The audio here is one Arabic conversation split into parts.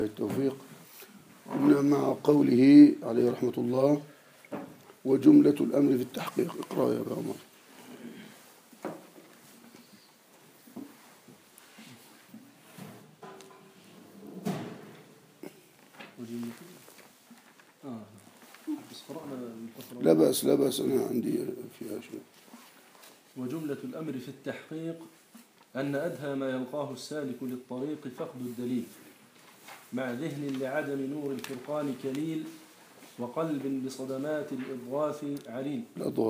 التوفيق. كنا مع قوله عليه رحمة الله: وجملة الأمر في التحقيق. اقرأ يا أبا عمر. لا بأس لا بأس، أنا عندي فيها شيء. وجملة الأمر في التحقيق أن أدهى ما يلقاه السالك للطريق فقد الدليل، مع ذهن لعدم نور الفرقان كليل، وقلب بصدمات الإضغاث عليل.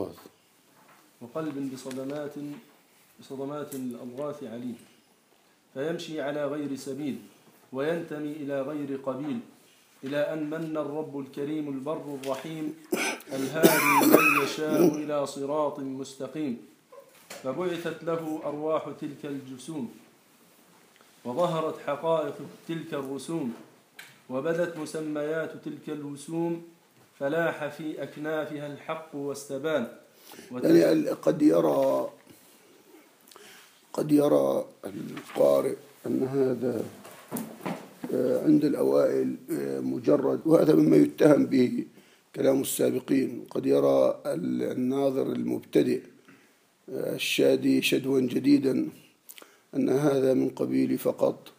وقلب بصدمات الأضغاث عليل، فيمشي على غير سبيل وينتمي إلى غير قبيل، إلى أن من الرب الكريم البر الرحيم الهادي من يشاء إلى صراط مستقيم. فبعثت له أرواح تلك الجسوم، وظهرت حقائق تلك الرسوم، وبدت مسميات تلك الوسوم، فلاح في أكنافها الحق واستبان. يعني قد يرى القارئ أن هذا عند الأوائل مجرد، وهذا مما يتهم به كلام السابقين. قد يرى الناظر المبتدئ الشادي شدوا جديدا أن هذا من قبيل فقط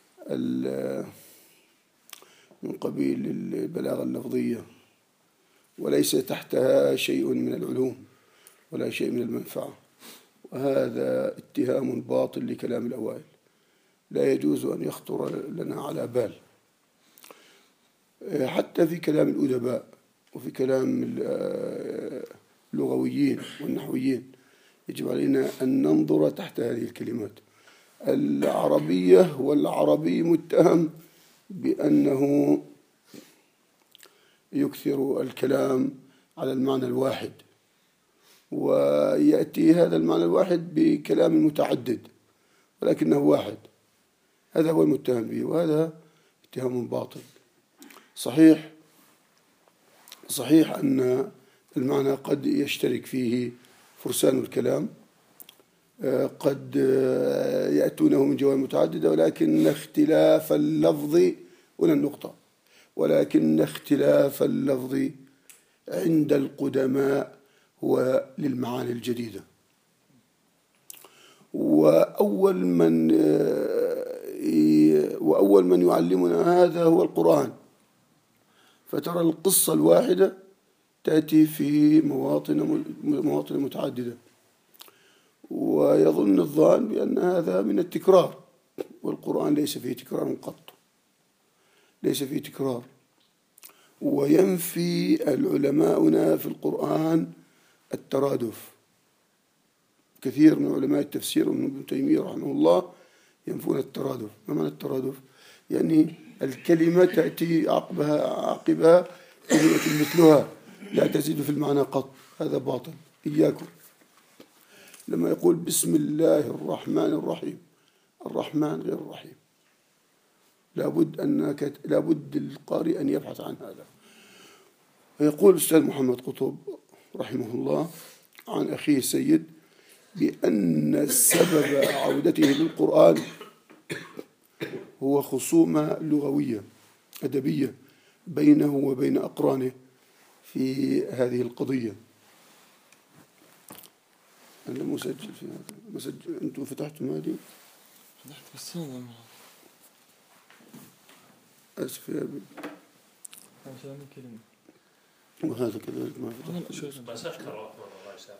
من قبيل البلاغة اللفظية، وليس تحتها شيء من العلوم ولا شيء من المنفعة، وهذا اتهام باطل لكلام الأوائل لا يجوز أن يخطر لنا على بال. حتى في كلام الأدباء وفي كلام اللغويين والنحويين يجب علينا أن ننظر تحت هذه الكلمات العربية. والعربي متهم بأنه يكثر الكلام على المعنى الواحد، ويأتي هذا المعنى الواحد بكلام متعدد ولكنه واحد. هذا هو المتهم به، وهذا اتهام باطل. صحيح أن المعنى قد يشترك فيه فرسان الكلام، قد يأتونه من جوانب متعددة، ولكن اختلاف اللفظ هنا النقطة، ولكن اختلاف اللفظ عند القدماء هو للمعاني الجديدة. وأول من يعلمنا هذا هو القرآن. فترى القصة الواحدة تأتي في مواطن متعددة، ويظن الظان بأن هذا من التكرار، والقرآن ليس فيه تكرار قط، ليس فيه تكرار. وينفي العلماؤنا في القرآن الترادف. كثير من علماء التفسير ومن ابن تيمية رحمه الله ينفون الترادف. ما معنى الترادف؟ يعني الكلمة تأتي عقبها كلمة مثلها لا تزيد في المعنى قط. هذا باطل. إياكم لما يقول بسم الله الرحمن الرحيم، الرحمن غير الرحيم. لابد القارئ أن يبحث عن هذا. ويقول الأستاذ محمد قطب رحمه الله عن أخيه السيد بأن سبب عودته للقرآن هو خصومة لغوية أدبية بينه وبين أقرانه في هذه القضية. أنا مسجل في هذا. أنتم فتحتم هذه؟ فتحت بس هذا أسف يا أبي. عشان كلمة. وهذا كذلك ما فتحت. بس أشكر الله يسامحك.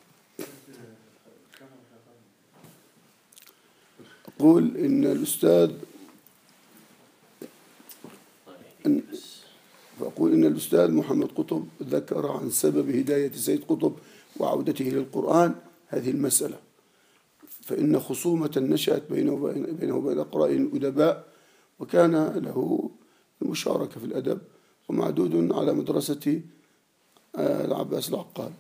أقول إن الأستاذ فأقول إن الأستاذ محمد قطب ذكر عن سبب هداية سيد قطب وعودته للقرآن هذه المسألة، فإن خصومة نشأت بينه وبين أقرائه الأدباء، وكان له المشاركة في الأدب ومعدود على مدرسة العباس العقاد.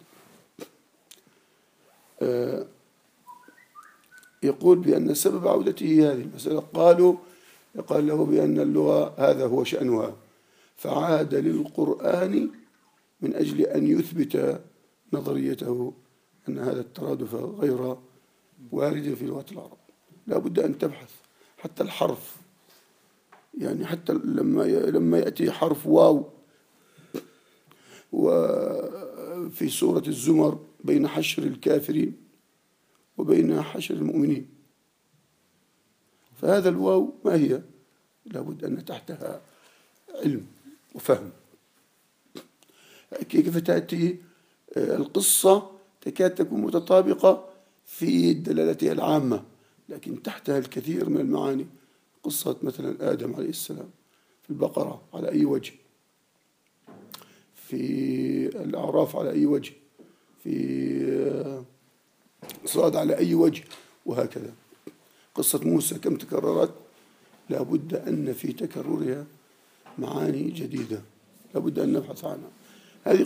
يقول بأن سبب عودته هذه المسألة قال له بأن اللغة هذا هو شأنها، فعاد للقرآن من أجل أن يثبت نظريته أن هذا الترادف غير وارد في لغة العرب. لا بد أن تبحث حتى الحرف يعني حتى لما يأتي حرف واو وفي سورة الزمر بين حشر الكافرين وبين حشر المؤمنين، فهذا الواو ما هي؟ لابد أن تحتها علم وفهم. كيف تأتي القصة تكاد تكون متطابقة في دلالتها العامة، لكن تحتها الكثير من المعاني. قصة مثلا آدم عليه السلام في البقرة على أي وجه، في الأعراف على أي وجه، في صاد على أي وجه، وهكذا. قصة موسى كم تكررت؟ لابد أن في تكررها معاني جديدة، لابد أن نبحث عنها. هذه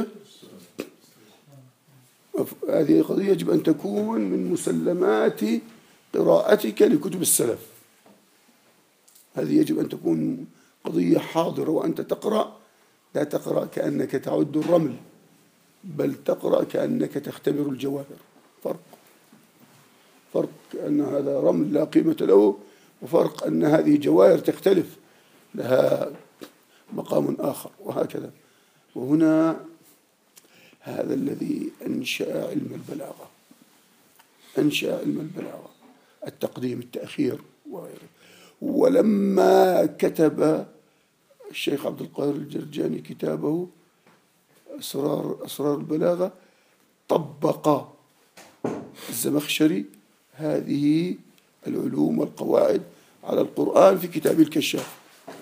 قضية يجب أن تكون من مسلمات قراءتك لكتب السلف. هذه يجب أن تكون قضية حاضرة، وأنت تقرأ لا تقرأ كأنك تعد الرمل، بل تقرأ كأنك تختبر الجواهر. فرق أن هذا رمل لا قيمة له، وفرق أن هذه جواهر تختلف لها مقام آخر، وهكذا. وهنا هذا الذي أنشأ علم البلاغة، أنشأ علم البلاغة، التقديم التأخير وغيره. ولما كتب الشيخ عبد القاهر الجرجاني كتابه أسرار البلاغة، طبق الزمخشري هذه العلوم والقواعد على القرآن في كتابه الكشاف.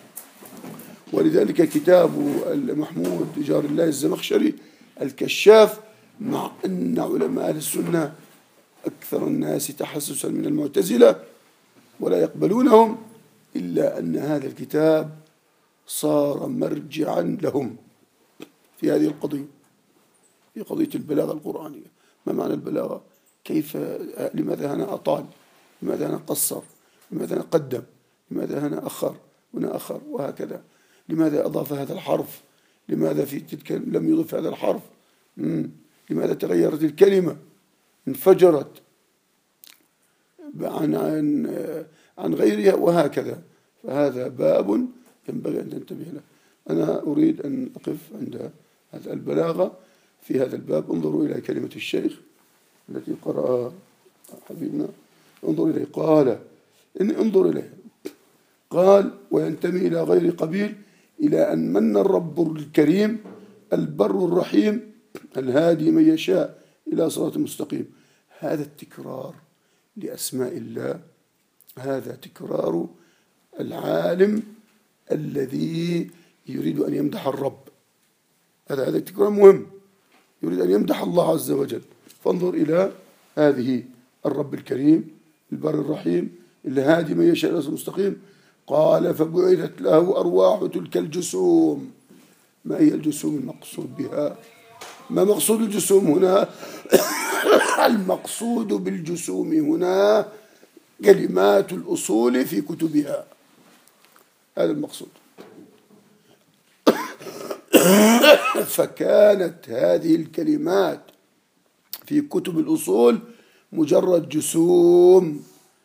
ولذلك كتاب محمود جار الله الزمخشري الكشاف، مع أن علماء أهل السنة أكثر الناس تحسسا من المعتزلة ولا يقبلونهم، إلا أن هذا الكتاب صار مرجعا لهم في هذه القضية، في قضية البلاغة القرآنية. ما معنى البلاغة؟ لماذا هنا أطال، لماذا هنا قصر، لماذا هنا قدم، لماذا هنا أخر، هنا أخر، وهكذا. لماذا أضاف هذا الحرف، لماذا في تلك لم يضف هذا الحرف، لماذا تغيرت الكلمة، انفجرت عن غيرها، وهكذا. فهذا باب ينبغي أن تنتبه له. أنا أريد أن أقف عند هذا البلاغة في هذا الباب. انظروا إلى كلمة الشيخ التي قرأها حبيبنا، انظر إليه. انظر إليه، قال: وينتمي إلى غير قبيل إلى أن من الرب الكريم البر الرحيم الهادي من يشاء إلى صراط مستقيم. هذا التكرار لأسماء الله، هذا تكرار العالم الذي يريد أن يمدح الرب. هذا التكرار مهم، يريد أن يمدح الله عز وجل. فانظر إلى هذه: الرب الكريم البر الرحيم الهادي من يشاء إلى صراط مستقيم. قال: فبعثت له أرواح تلك الجسوم. ما هي الجسوم المقصود بها؟ ما مقصود الجسوم هنا؟ المقصود بالجسوم هنا كلمات الأصول في كتبها، هذا المقصود. فكانت هذه الكلمات في كتب الأصول مجرد جسوم،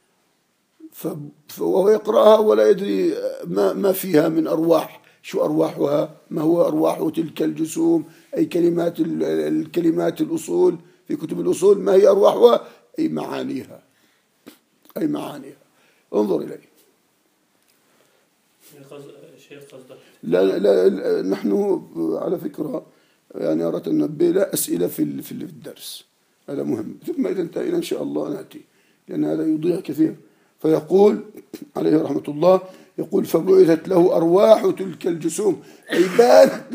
فهو يقرأها ولا يدري ما فيها من أرواح. شو أرواحها؟ ما هو أرواح تلك الجسوم؟ أي الكلمات الأصول في كتب الأصول، ما هي أرواحها؟ أي معانيها، أي معانيها. انظر إليه. لا نحن على فكرة يعني أردت أن ننبه لا أسئلة في الدرس، هذا مهم. ثم إذا انتهينا إن شاء الله نأتي، لأن هذا يضيع كثير. فيقول عليه رحمة الله، يقول: فبعثت له أرواح تلك الجسوم، أي بانت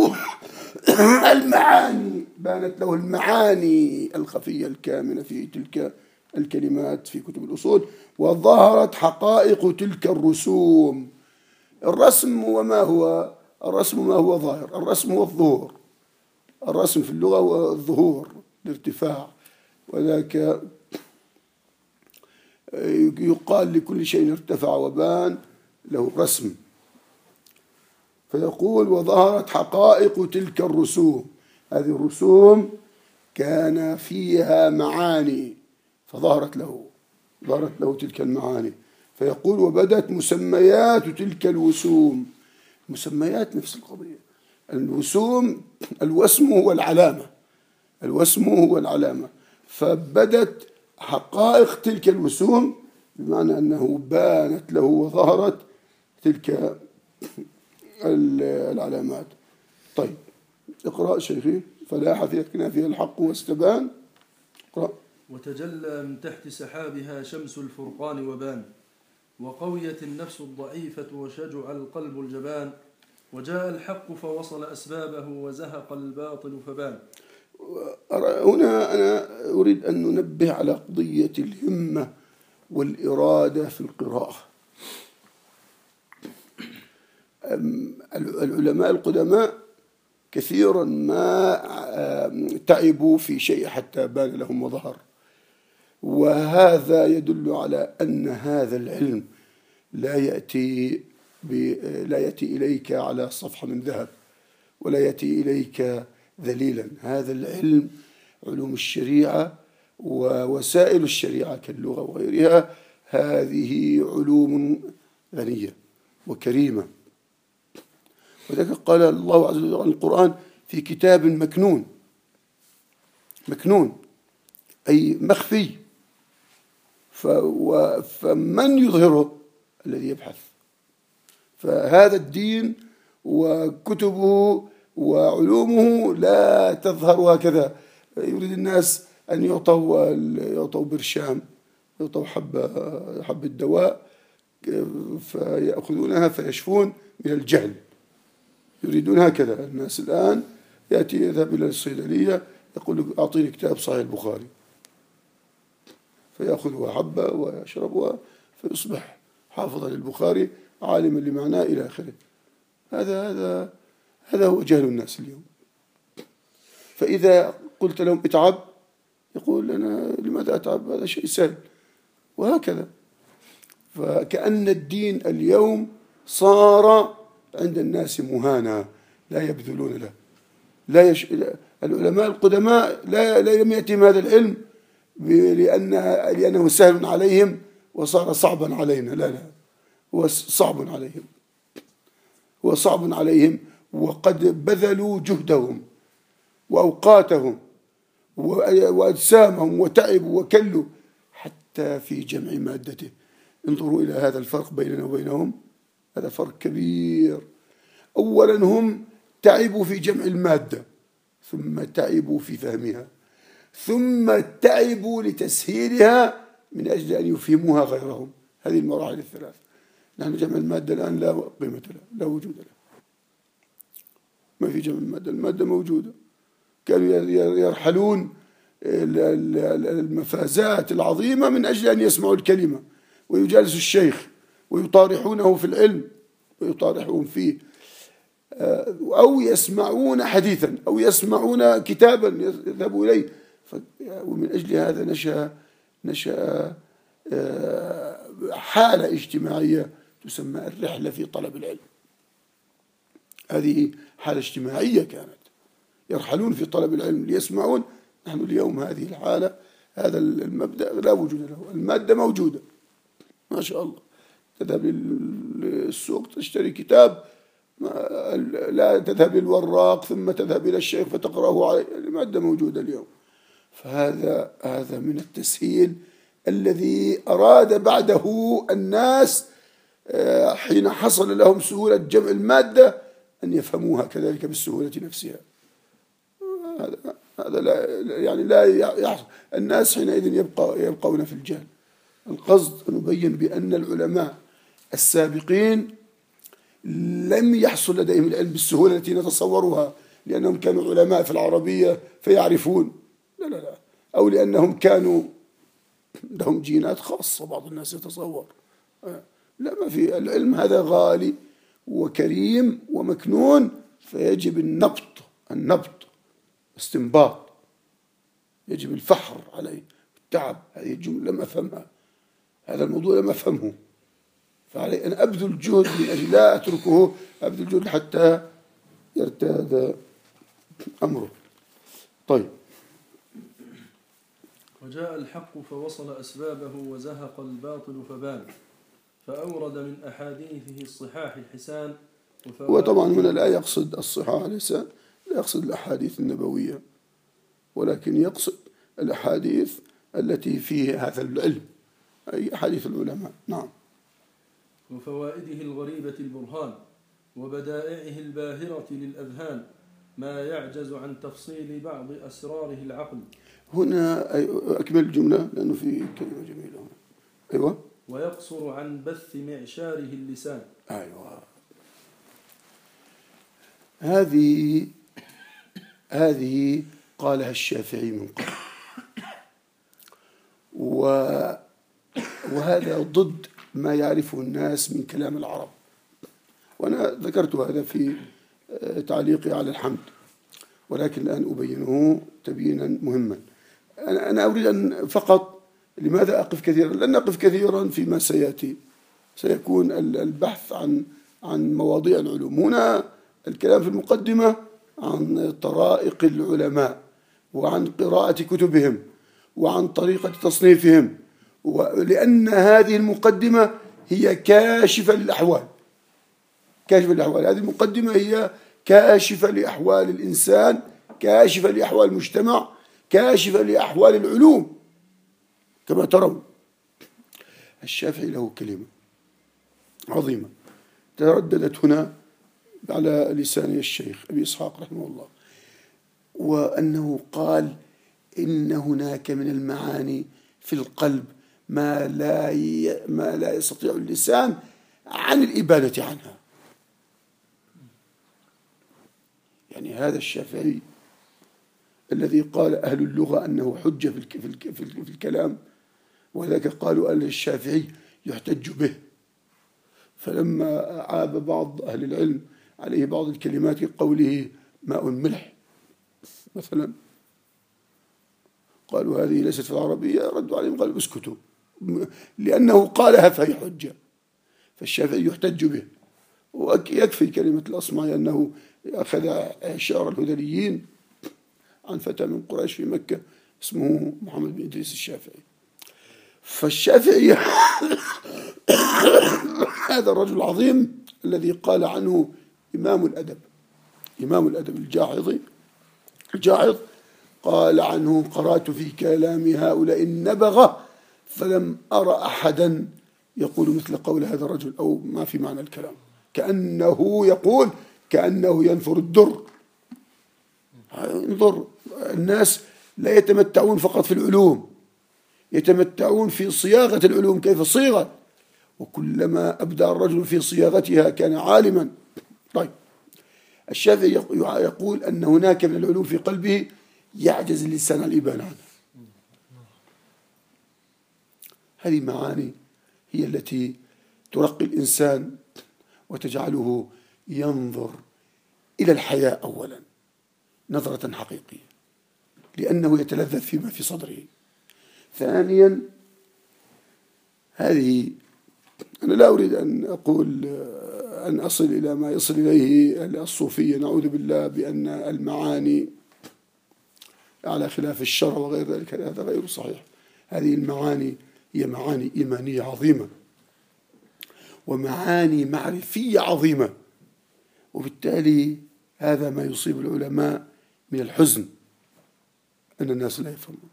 له المعاني الخفية الكامنة في تلك الكلمات في كتب الأصول، وظهرت حقائق تلك الرسوم. الرسم وما هو؟ الرسم ما هو ظاهر؟ الرسم هو الظهور. الرسم في اللغة هو الظهور، الارتفاع، وذاك يقال لكل شيء ارتفع وبان له رسم. فيقول: وظهرت حقائق تلك الرسوم. هذه الرسوم كان فيها معاني، فظهرت له تلك المعاني. فيقول وبدت مسميات تلك الوسوم. مسميات نفس القضية. الوسوم الوسم هو العلامة، الوسم هو العلامة. فبدت حقائق تلك الوسوم بمعنى أنه بانت له وظهرت تلك العلامات. طيب اقرأ شيخي. فلاح في أكنافها الحق واستبان. اقرأ. وتجلى من تحت سحابها شمس الفرقان وبان، وقويت النفس الضعيفة وشجع القلب الجبان، وجاء الحق فوصل أسبابه وزهق الباطل فبان. هنا أنا أريد أن ننبه على قضية الهمة والإرادة في القراءة. العلماء القدماء كثيرا ما تعبوا في شيء حتى بان لهم وظهر، وهذا يدل على أن هذا العلم لا يأتي إليك على صفحة من ذهب، ولا يأتي إليك ذليلا. هذا العلم علوم الشريعة ووسائل الشريعة كاللغة وغيرها، هذه علوم غنية وكريمة. وذلك قال الله عز وجل عن القرآن في كتاب مكنون. مكنون أي مخفي. فمن يظهره؟ الذي يبحث. فهذا الدين وكتبه وعلومه لا تظهر هكذا. يريد الناس أن يعطوا برشام، يعطوا حبة دواء فيأخذونها فيشفون من الجهل. يريدون هكذا الناس الآن. يذهب إلى الصيدلية يقول أعطيني كتاب صحيح البخاري، فيأخذها حبة ويشربها فيصبح حافظا للبخاري عالما لمعناه إلى آخره. هذا هو جهل الناس اليوم. فإذا قلت لهم اتعب يقول أنا لماذا أتعب؟ هذا شيء سهل. وهكذا. فكأن الدين اليوم صار عند الناس مهانا لا يبذلون له. العلماء القدماء لم يأتهم هذا العلم لأنه سهل عليهم وصار صعبا علينا. لا هو صعب عليهم، هو صعب عليهم، وقد بذلوا جهدهم وأوقاتهم وأجسامهم وتعبوا وكلوا حتى في جمع مادته. انظروا إلى هذا الفرق بيننا وبينهم. هذا فرق كبير. أولا هم تعبوا في جمع المادة، ثم تعبوا في فهمها، ثم تعبوا لتسهيلها من أجل أن يفهموها غيرهم. هذه المراحل الثلاث. نحن جمع المادة الآن لا قيمة له، لا وجود له. ما في جمع المادة، المادة موجودة. كانوا يرحلون المفازات العظيمة من أجل أن يسمعوا الكلمة، ويجالسوا الشيخ ويطارحونه في العلم ويطارحون فيه، أو يسمعون حديثا أو يسمعون كتابا يذهبوا إليه. ومن أجل هذا نشأ حالة اجتماعية تسمى الرحلة في طلب العلم. هذه حالة اجتماعية كانت، يرحلون في طلب العلم ليسمعون. نحن اليوم هذه الحالة، هذا المبدأ لا وجود له. المادة موجودة ما شاء الله. تذهب للسوق تشتري كتاب، لا تذهب للوراق ثم تذهب إلى الشيخ فتقرأه عليه. المادة موجودة اليوم. فهذا من التسهيل الذي أراد بعده الناس حين حصل لهم سهولة جمع المادة أن يفهموها كذلك بالسهولة نفسها. هذا لا يحصل. الناس حينئذ يبقون في الجهل. القصد أن نبين بأن العلماء السابقين لم يحصل لديهم العلم بالسهولة التي نتصورها لأنهم كانوا علماء في العربية فيعرفون، لا، أو لأنهم كانوا لهم جينات خاصة بعض الناس يتصور. لا، ما في. العلم هذا غالي وكريم ومكنون، فيجب النبط استنباط، يجب الفحر عليه، التعب. هذه الجملة لم أفهمها، هذا الموضوع لم أفهمه، فعلي أن أبذل جهد من أجل لا أتركه، أبذل جهد حتى يرتاد أمره. طيب. وجاء الحق فوصل أسبابه وزهق الباطل فبان. فأورد من أحاديثه الصحاح الحسان وطبعا هنا لا يقصد الصحاح الحسان، لا يقصد الأحاديث النبوية، ولكن يقصد الأحاديث التي فيها هذا العلم، أي أحاديث العلماء. نعم. وفوائده الغريبة البرهان، وبدائعه الباهرة للأذهان، ما يعجز عن تفصيل بعض أسراره العقل. هنا أكمل الجملة لأنه في كلمة جميلة هنا. أيوة. ويقصر عن بث معشاره اللسان. أيوة. هذه قالها الشافعي من قبل، وهذا ضد ما يعرفه الناس من كلام العرب، وأنا ذكرت هذا في تعليقي على الحمد، ولكن الآن أبينه تبيينا مهما. أنا أريد أن فقط، لماذا أقف كثيرا؟ لن أقف كثيرا فيما سيأتي، سيكون البحث عن مواضيع العلوم. هنا الكلام في المقدمة عن طرائق العلماء، وعن قراءة كتبهم، وعن طريقة تصنيفهم، ولأن هذه المقدمة هي كاشفة للأحوال. كاشفة للأحوال، هذه المقدمة هي كاشفة لأحوال الإنسان، كاشفة لأحوال المجتمع، كاشفة لأحوال العلوم كما ترون. الشافعي له كلمة عظيمة ترددت هنا على لسان الشيخ أبي إسحاق رحمه الله، وأنه قال إن هناك من المعاني في القلب ما لا يستطيع اللسان عن الإبانة عنها. يعني هذا الشافعي الذي قال أهل اللغة أنه حجة في الكلام، وذاك قالوا أهل الشافعي يحتج به. فلما عاب بعض أهل العلم عليه بعض الكلمات قوله ماء ملح مثلا، قالوا هذه ليست في العربية، ردوا عليهم قالوا اسكتوا، لأنه قالها فهي حجة. فالشافعي يحتج به، ويكفي كلمة الأصمعي أنه أخذ شعر الهذليين عن فتى من قريش في مكة اسمه محمد بن إدريس الشافعي. فالشافعي هذا الرجل العظيم الذي قال عنه إمام الأدب الجاحظ قال عنه قرأت في كلام هؤلاء النبغة فلم أرى أحدا يقول مثل قول هذا الرجل، أو ما في معنى الكلام، كأنه يقول كأنه ينثر الدر. انظر، الناس لا يتمتعون فقط في العلوم، يتمتعون في صياغة العلوم كيف صيغت، وكلما أبدع الرجل في صياغتها كان عالما. طيب، الشافعي يقول أن هناك من العلوم في قلبه يعجز اللسان عن الإبانة عنها. هذه معاني هي التي ترقي الإنسان وتجعله ينظر إلى الحياة أولا نظرة حقيقية، لأنه يتلذذ فيما في صدره. ثانيا، هذه أنا لا أريد أن أقول أن أصل إلى ما يصل إليه الصوفية، نعوذ بالله، بأن المعاني على خلاف الشرع وغير ذلك، هذا غير صحيح. هذه المعاني هي معاني إيمانية عظيمة ومعاني معرفية عظيمة، وبالتالي هذا ما يصيب العلماء من الحزن أن الناس لا يفهمون،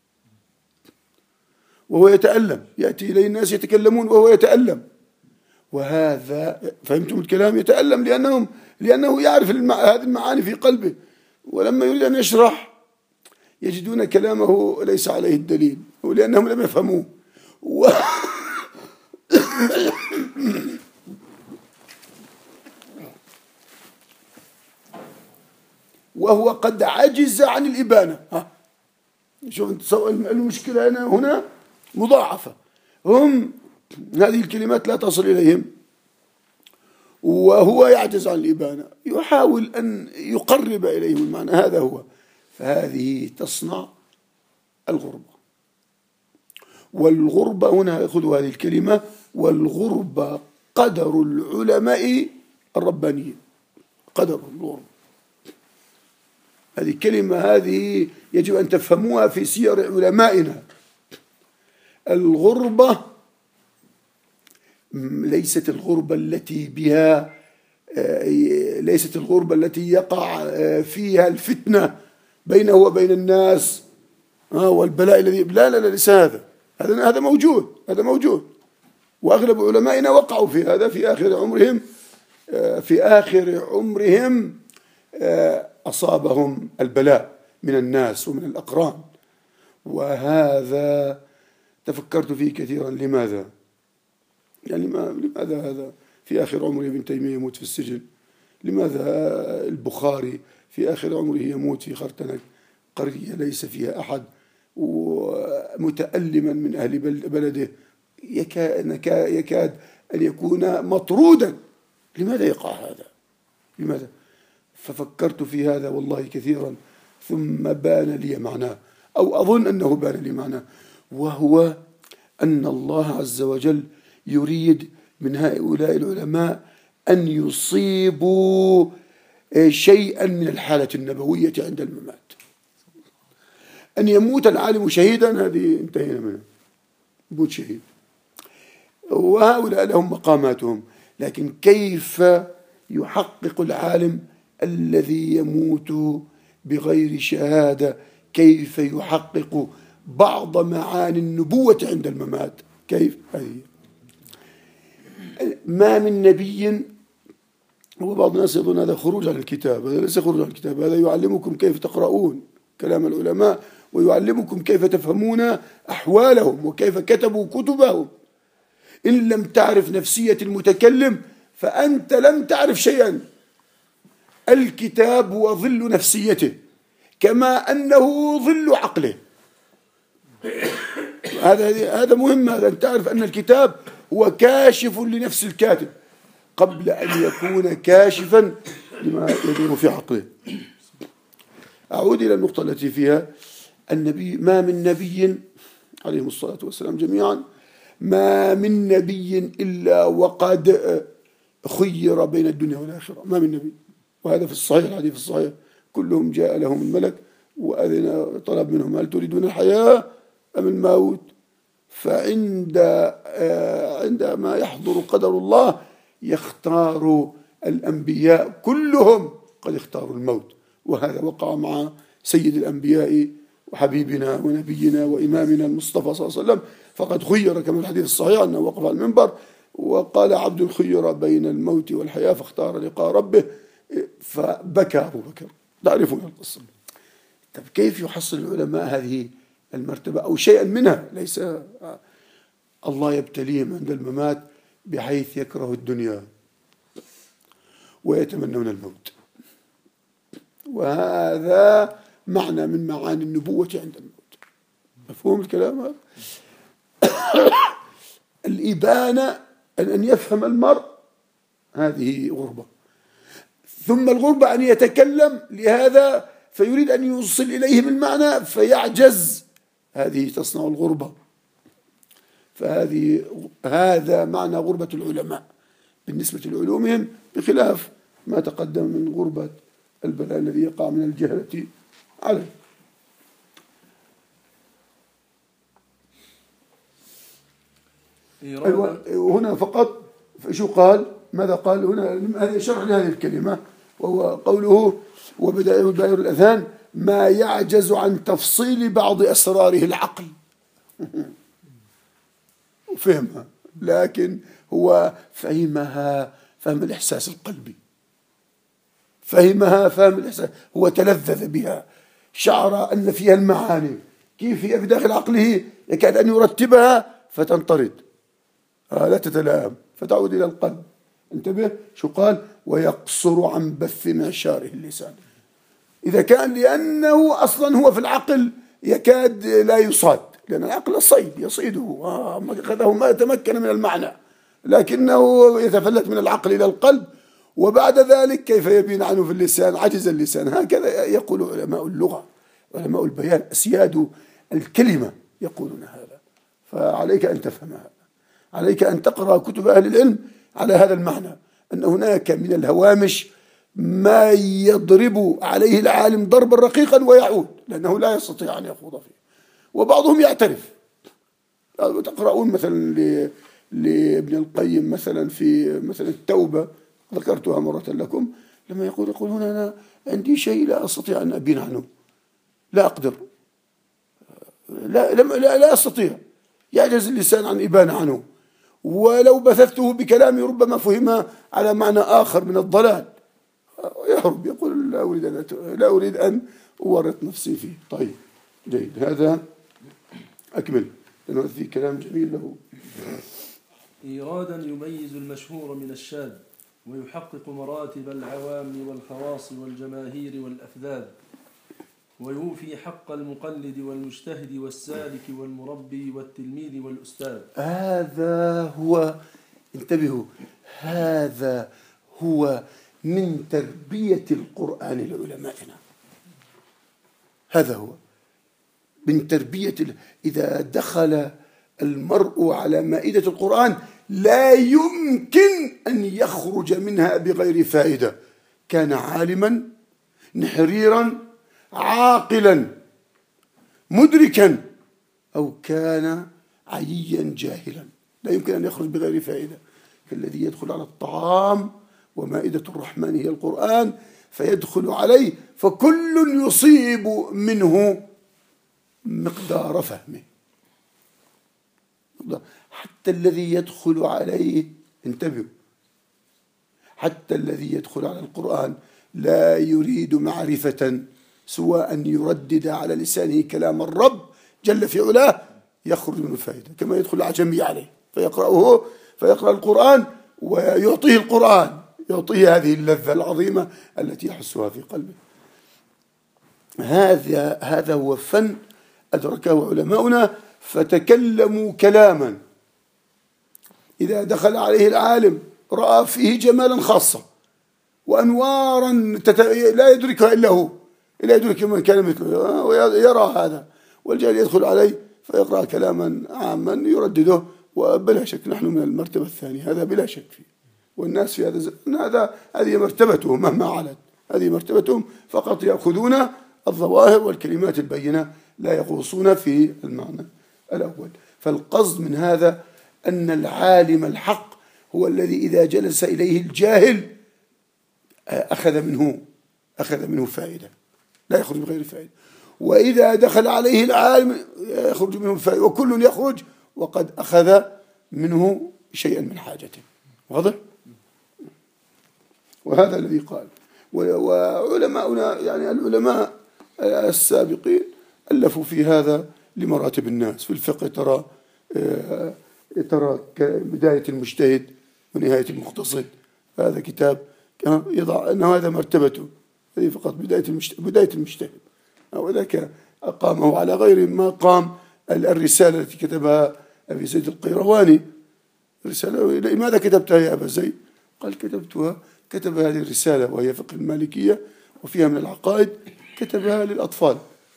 وهو يتألم، يأتي إليه الناس يتكلمون وهو يتألم. وهذا فهمتم الكلام؟ يتألم لأنه يعرف هذه المعاني في قلبه، ولما يريد أن يشرح يجدون كلامه ليس عليه الدليل، ولأنهم لم يفهموه. وهو قد عجز عن الإبانة. شوف المشكلة هنا مضاعفة، هم هذه الكلمات لا تصل إليهم وهو يعجز عن الإبانة، يحاول أن يقرب إليهم المعنى، هذا هو. فهذه تصنع الغربة. والغربة هنا يأخذ هذه الكلمة، والغربة قدر العلماء الربانيين، قدر الغربة. هذه الكلمة هذه يجب أن تفهموها في سير علمائنا. الغربة ليست الغربة التي بها ليست الغربة التي يقع فيها الفتنة بينه وبين الناس والبلاء الذي لا ليس هذا موجود وأغلب علمائنا وقعوا في هذا في آخر عمرهم أصابهم البلاء من الناس ومن الأقران. وهذا تفكرت فيه كثيرا. لماذا؟ يعني لماذا هذا في آخر عمره ابن تيمية يموت في السجن؟ لماذا البخاري في آخر عمره يموت في خرتنك، قرية ليس فيها أحد، ومتألما من أهل بلده، يكاد أن يكون مطرودا؟ لماذا يقع هذا؟ لماذا؟ ففكرت في هذا والله كثيرا، ثم بان لي معناه، أو أظن أنه بان لي معناه، وهو أن الله عز وجل يريد من هؤلاء العلماء أن يصيبوا شيئا من الحالة النبوية عند الممات. أن يموت العالم شهيدا هذه انتهينا منها، يموت شهيد، وهؤلاء لهم مقاماتهم، لكن كيف يحقق العالم الذي يموت بغير شهادة، كيف يحقق بعض معاني النبوة عند الممات؟ كيف؟ هذه ما من نبي، وبعض الناس يظن هذا خروج عن الكتاب، هذا ليس خروج عن الكتاب، هذا يعلمكم كيف تقرؤون كلام العلماء، ويعلمكم كيف تفهمون أحوالهم وكيف كتبوا كتبهم. إن لم تعرف نفسية المتكلم فأنت لم تعرف شيئا. الكتاب هو ظل نفسيته كما أنه ظل عقله. هذا مهم، هذا أن تعرف أن الكتاب هو كاشف لنفس الكاتب قبل أن يكون كاشفا لما يدور في عقله. أعود إلى النقطة التي فيها النبي، ما من نبي عليه الصلاة والسلام جميعا، ما من نبي إلا وقد خير بين الدنيا والآخرة، ما من نبي. وهذا في الصحيح، الحديث الصحيح، كلهم جاء لهم الملك وأذن طلب منهم هل تريدون الحياة أم الموت؟ عندما يحضر قدر الله يختار الأنبياء كلهم، قد اختاروا الموت. وهذا وقع مع سيد الأنبياء وحبيبنا ونبينا وإمامنا المصطفى صلى الله عليه وسلم، فقد خير كما في الحديث الصحيح أنه وقف على المنبر وقال عبد خير بين الموت والحياة فاختار لقاء ربه، فبكى أبو بكر. تعرفون القصة. طب كيف يحصل العلماء هذه المرتبة أو شيئا منها؟ ليس الله يبتليهم عند الممات بحيث يكره الدنيا ويتمنون الموت، وهذا معنى من معاني النبوة عند الموت. مفهوم الكلام هذا؟ الإبانة أن يفهم المرء هذه غربة، ثم الغربة أن يتكلم لهذا فيريد أن يوصل إليهم المعنى فيعجز، هذه تصنع الغربة. هذا معنى غربة العلماء بالنسبة لعلومهم، بخلاف ما تقدم من غربة البلاء الذي يقع من الجهلة عليه. وهنا فقط شو قال؟ ماذا قال هنا؟ هذا شرح لهذه الكلمة، وهو قوله وبدائع دائر الأذهان ما يعجز عن تفصيل بعض أسراره العقل. فهمها، لكن هو فهمها فهم الإحساس القلبي، فهمها فهم الإحساس، هو تلذذ بها، شعر أن فيها المعاني، كيف هي بداخل عقله يكاد أن يرتبها فتنطرد، لا تتلائم فتعود إلى القلب. انتبه شو قال؟ ويقصر عن بث معشاره اللسان. إذا كان لأنه أصلا هو في العقل يكاد لا يصاد، لأن العقل صيد يصيده، أخذه ما تمكن من المعنى، لكنه يتفلت من العقل إلى القلب، وبعد ذلك كيف يبين عنه في اللسان؟ عجز اللسان. هكذا يقول علماء اللغة، علماء البيان، أسياد الكلمة يقولون هذا. فعليك أن تفهم هذا، عليك أن تقرأ كتب أهل العلم على هذا المعنى، أن هناك من الهوامش ما يضرب عليه العالم ضربا رقيقا ويعود، لأنه لا يستطيع أن يخوض فيه. وبعضهم يعترف، تقرؤون مثلا لابن القيم مثلا في مثلا التوبة، ذكرتها مرة لكم، لما يقول هنا أنا عندي شيء لا أستطيع أن أبين عنه، لا أقدر، لا أستطيع، يعجز اللسان عن إبانة عنه، ولو بثثته بكلامي ربما فهم على معنى آخر من الضلال، يهرب يقول لا أريد أن أورط نفسي فيه. طيب جيد، هذا أكمل لأنه في كلام جميل له. إيرادا يميز المشهور من الشاذ، ويحقق مراتب العوام والخواص والجماهير والأفذاذ، ويوفي حق المقلد والمجتهد والسالك والمربي والتلميذ والأستاذ. هذا هو، انتبهوا، هذا هو من تربية القرآن لعلمائنا، هذا هو من تربية إذا دخل المرء على مائدة القرآن لا يمكن أن يخرج منها بغير فائدة، كان عالما نحريرا عاقلا مدركا أو كان عيا جاهلا، لا يمكن أن يخرج بغير فائدة، كالذي يدخل على الطعام ومائدة الرحمن هي القرآن فيدخل عليه فكل يصيب منه مقدار فهمه، حتى الذي يدخل عليه، انتبهوا، حتى الذي يدخل على القرآن لا يريد معرفة سوى أن يردد على لسانه كلام الرب جل في علاه يخرج منه فائدة، كما يدخل العجمي عليه فيقرأ القرآن ويعطيه القرآن، يعطيه هذه اللذة العظيمة التي يحسها في قلبه. هذا هو فن أدركه علماؤنا، فتكلموا كلاما إذا دخل عليه العالم رأى فيه جمالا خاصا وأنوارا لا يدركها إلا هو، لا يدرك من كان مثله ويرى هذا، والجاهل يدخل عليه فيقرأ كلاما عاما يردده، وبلا شك نحن من المرتبة الثانية، هذا بلا شك فيه، والناس في هذا الزمن هذه مرتبتهم مهما علت، هذه مرتبتهم، فقط يأخذون الظواهر والكلمات البينة لا يغوصون في المعنى الأول. فالقصد من هذا أن العالم الحق هو الذي إذا جلس إليه الجاهل أخذ منه فائدة، لا يخرج بغير فائدة، وإذا دخل عليه العالم يخرج منه فائدة، وكل يخرج وقد أخذ منه شيئا من حاجته. واضح؟ وهذا الذي قال. وعلماؤنا يعني العلماء السابقين ألفوا في هذا لمراتب الناس. في الفقه ترى بداية المجتهد ونهاية المقتصد، هذا كتاب يضع أن هذا مرتبته، هذه فقط بداية المجتهد، وذاك أقامه على غير ما قام الرسالة التي كتبها أبي زيد القيرواني. رسالة لماذا كتبتها يا أبا زيد؟ قال كتب هذه الرسالة وهي فقه المالكية وفيها من العقائد، كتبها للأطفال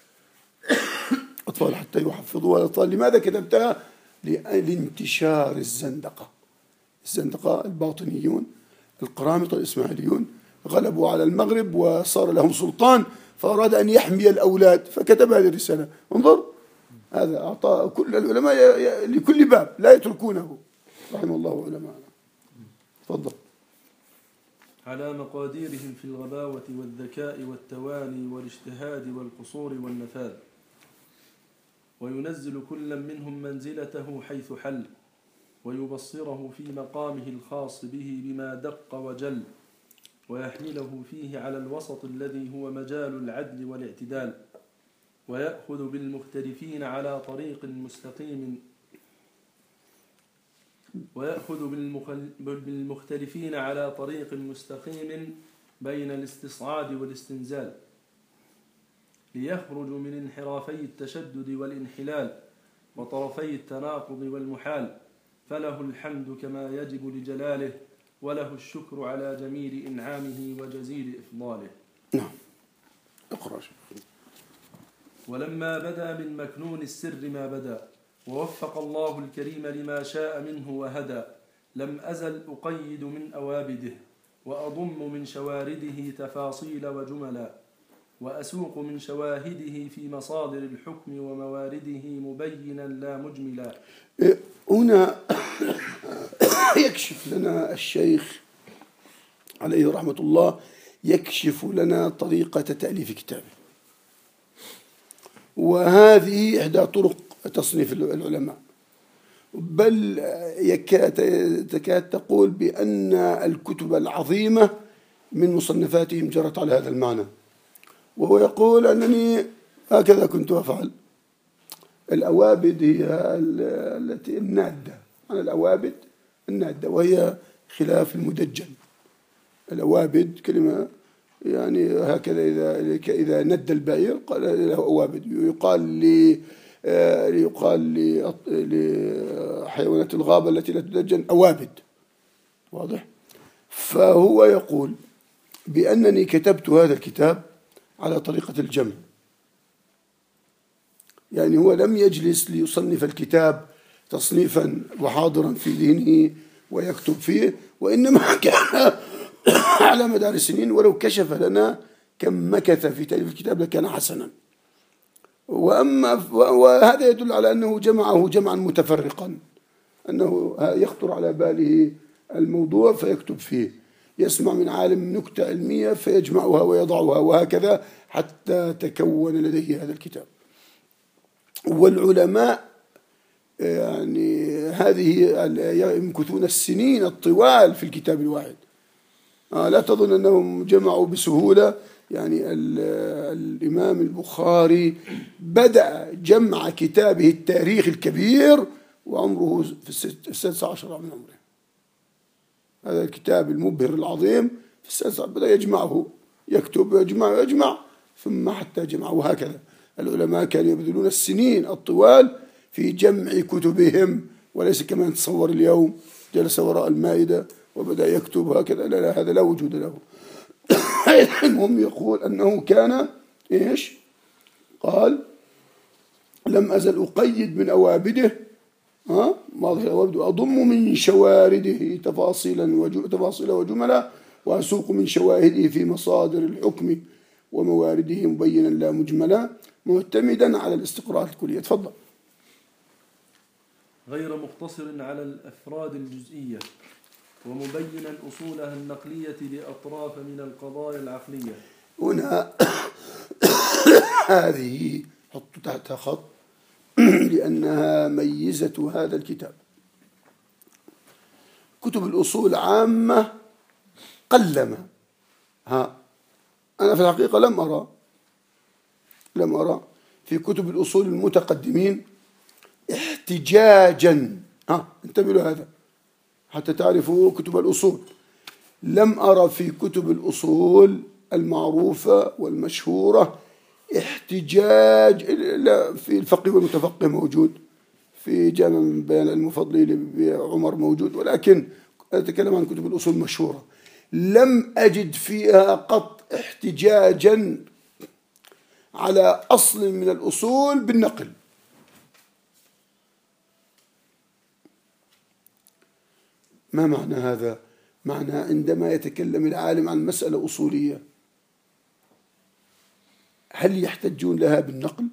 أطفال حتى يحفظوها الأطفال. لماذا كتبتها؟ لانتشار الزندقة الباطنيون القرامطة الإسماعيليون غلبوا على المغرب وصار لهم سلطان، فأراد أن يحمي الأولاد فكتب هذه الرسالة. انظر، هذا أعطى كل العلماء لكل باب لا يتركونه، رحمه الله علماءنا. تفضل. على مقاديرهم في الغباوة والذكاء والتواني والاجتهاد والقصور والنفاذ، وينزل كل منهم منزلته حيث حل، ويبصره في مقامه الخاص به بما دق وجل، ويحمله فيه على الوسط الذي هو مجال العدل والاعتدال، ويأخذ بالمختلفين على طريق مستقيم بين الاستصعاد والاستنزال، ليخرج من انحرافي التشدد والانحلال وطرفي التناقض والمحال، فله الحمد كما يجب لجلاله، وله الشكر على جميل إنعامه وجزيل إفضاله. نعم، اقرأ. ولما بدا من مكنون السر ما بدا، ووفق الله الكريم لما شاء منه وهدى، لم أزل أقيد من أوابده، وأضم من شوارده تفاصيل وجملا، وأسوق من شواهده في مصادر الحكم وموارده مبينا لا مجملا. هنا يكشف لنا الشيخ عليه رحمة الله، يكشف لنا طريقة تأليف كتابه، وهذه إحدى طرق تصنيف العلماء، بل تكاد تقول بأن الكتب العظيمة من مصنفاتهم جرت على هذا المعنى. وهو يقول أنني هكذا كنت أفعل. الأوابد هي التي النادة، عن الأوابد النادة، وهي خلاف المدجن. الأوابد كلمة يعني هكذا، إذا ند البعير قال له أوابد. يقال لحيوانات الغابة التي لا تدجن أوابد، واضح؟ فهو يقول بأنني كتبت هذا الكتاب على طريقة الجمع، يعني هو لم يجلس ليصنف الكتاب تصنيفا وحاضرا في ذهنه ويكتب فيه، وإنما كان على مدار السنين، ولو كشف لنا كم مكث في تأليف الكتاب لكان حسنا. وهذا يدل على أنه جمعه جمعا متفرقا، أنه يخطر على باله الموضوع فيكتب فيه، يسمع من عالم نكتة علمية فيجمعها ويضعها، وهكذا حتى تكون لديه هذا الكتاب. والعلماء يعني هذه يمكثون السنين الطوال في الكتاب الواحد. لا تظن أنهم جمعوا بسهولة. يعني الإمام البخاري بدأ جمع كتابه التاريخ الكبير وعمره في 16 من عمره. هذا الكتاب المبهر العظيم في 16 بدأ يجمعه، يكتب ويجمع ثم حتى جمعه. وهكذا العلماء كانوا يبذلون السنين الطوال في جمع كتبهم، وليس كما نتصور اليوم جلس وراء المائدة وبدأ يكتب هكذا. لا، هذا لا وجود له. المهم يقول أنه كان إيش؟ قال لم أزل أقيد من أوابده أضم من شوارده تفاصيل وجملا، وأسوق من شواهده في مصادر الحكم وموارده مبينا لا مجملا، معتمدا على الاستقراء الكلية. تفضل. غير مقتصر على الأفراد الجزئية، ومبينا أصولها النقلية لأطراف من القضايا العقلية. هنا هذه حط تحتها خط لأنها ميزة هذا الكتاب. كتب الأصول عامة قلما أنا في الحقيقة لم أرى في كتب الأصول المتقدمين احتجاجا، انتبهوا لهذا حتى تعرفوا كتب الأصول. لم أرى في كتب الأصول المعروفة والمشهورة احتجاج. في الفقه والمتفقه موجود، في جامع بيان المفضل بعمر موجود، ولكن أتكلم عن كتب الأصول المشهورة. لم أجد فيها قط احتجاجا على أصل من الأصول بالنقل. ما معنى هذا؟ معنى عندما يتكلم العالم عن مسألة أصولية هل يحتجون لها بالنقل؟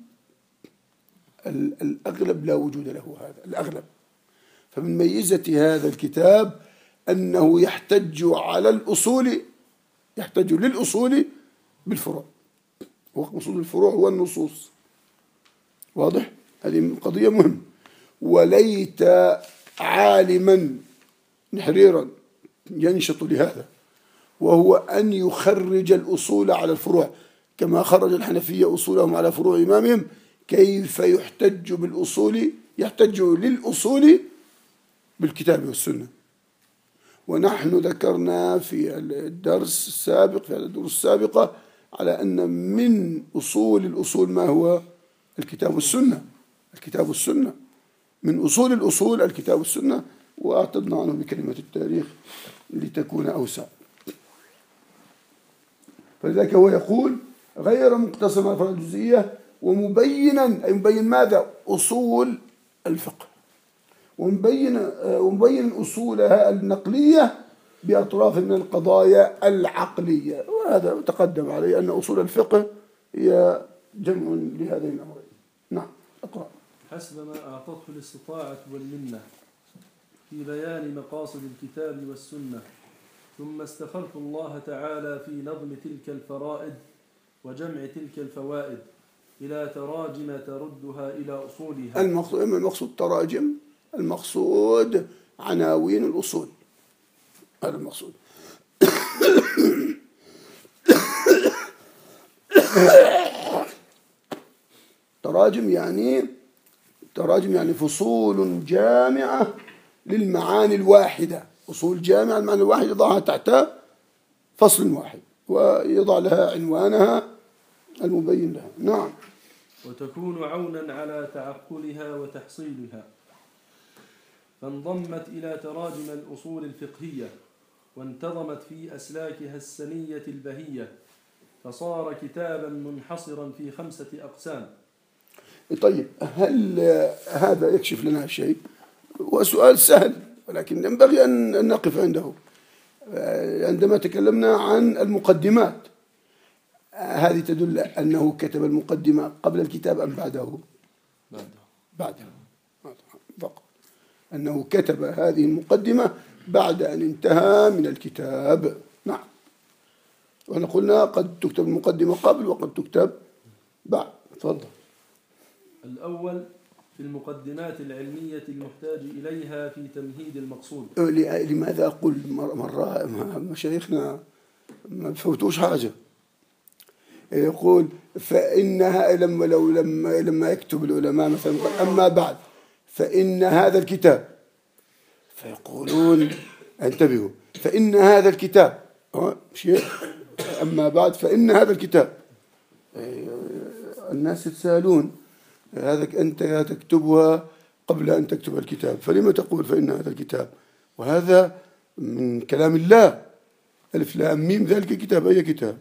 الأغلب لا وجود له هذا، الأغلب. فمن ميزة هذا الكتاب أنه يحتج على الأصول، يحتج للأصول بالفروع، وأصول الفروع هو النصوص. واضح؟ هذه قضية مهمة. وليت عالما نحريرا ينشط لهذا، وهو أن يخرج الأصول على الفروع كما خرج الحنفية أصولهم على فروع إمامهم. كيف يحتج بالأصول؟ يحتج للأصول بالكتاب والسنة. ونحن ذكرنا في الدرس السابق، في الدروس السابقة، على أن من أصول الأصول ما هو؟ الكتاب والسنة. الكتاب والسنة من أصول الأصول الكتاب والسنة، وأعتدنا عنه بكلمة التاريخ لتكون أوسع. فلذلك هو يقول غير مقتصر على الأفراد الجزئية، ومبينا، أي مبين ماذا؟ أصول الفقه، ومبين أصولها النقلية بأطراف من القضايا العقلية. وهذا تقدم عليه أن أصول الفقه هي جمع لهذين الأمرين. نعم، اقرأ. حسب ما أعطته الاستطاعة والمنة، في بيان مقاصد الكتاب والسنة، ثم استخرت الله تعالى في نظم تلك الفرائد وجمع تلك الفوائد إلى تراجم تردها إلى أصولها. المقصود تراجم، المقصود عناوين الأصول، هذا المقصود. تراجم يعني فصول جامعة للمعاني الواحدة، أصول جامعة المعاني الواحدة يضعها تحت فصل واحد ويضع لها عنوانها المبين لها. نعم. وتكون عونا على تعقلها وتحصيلها، فانضمت إلى تراجم الأصول الفقهية وانتظمت في أسلاكها السنية البهية، فصار كتابا منحصرا في 5 أقسام. طيب، هل هذا يكشف لنا شيء؟ وسؤال سهل ولكن ينبغي أن نقف عنده. عندما تكلمنا عن المقدمات، هذه تدل أنه كتب المقدمة قبل الكتاب أم بعده؟ بعده فقط، أنه كتب هذه المقدمة بعد أن انتهى من الكتاب. نعم. وأنا قلنا قد تكتب المقدمة قبل وقد تكتب بعد. تفضل. الأول في المقدمات العلمية المحتاج إليها في تمهيد المقصود. لماذا أقول مرة مشايخنا ما بفوتوش حاجة؟ يقول فإنها لما يكتب العلماء مثلا أما بعد فإن هذا الكتاب، فيقولون انتبهوا، فإن هذا الكتاب شيء، أما بعد فإن هذا الكتاب. الناس يتساءلون، هذا أنت تكتبها قبل أن تكتب الكتاب، فلما تقول فإن هذا الكتاب؟ وهذا من كلام الله، ألف لام ميم ذلك الكتاب، أي كتاب؟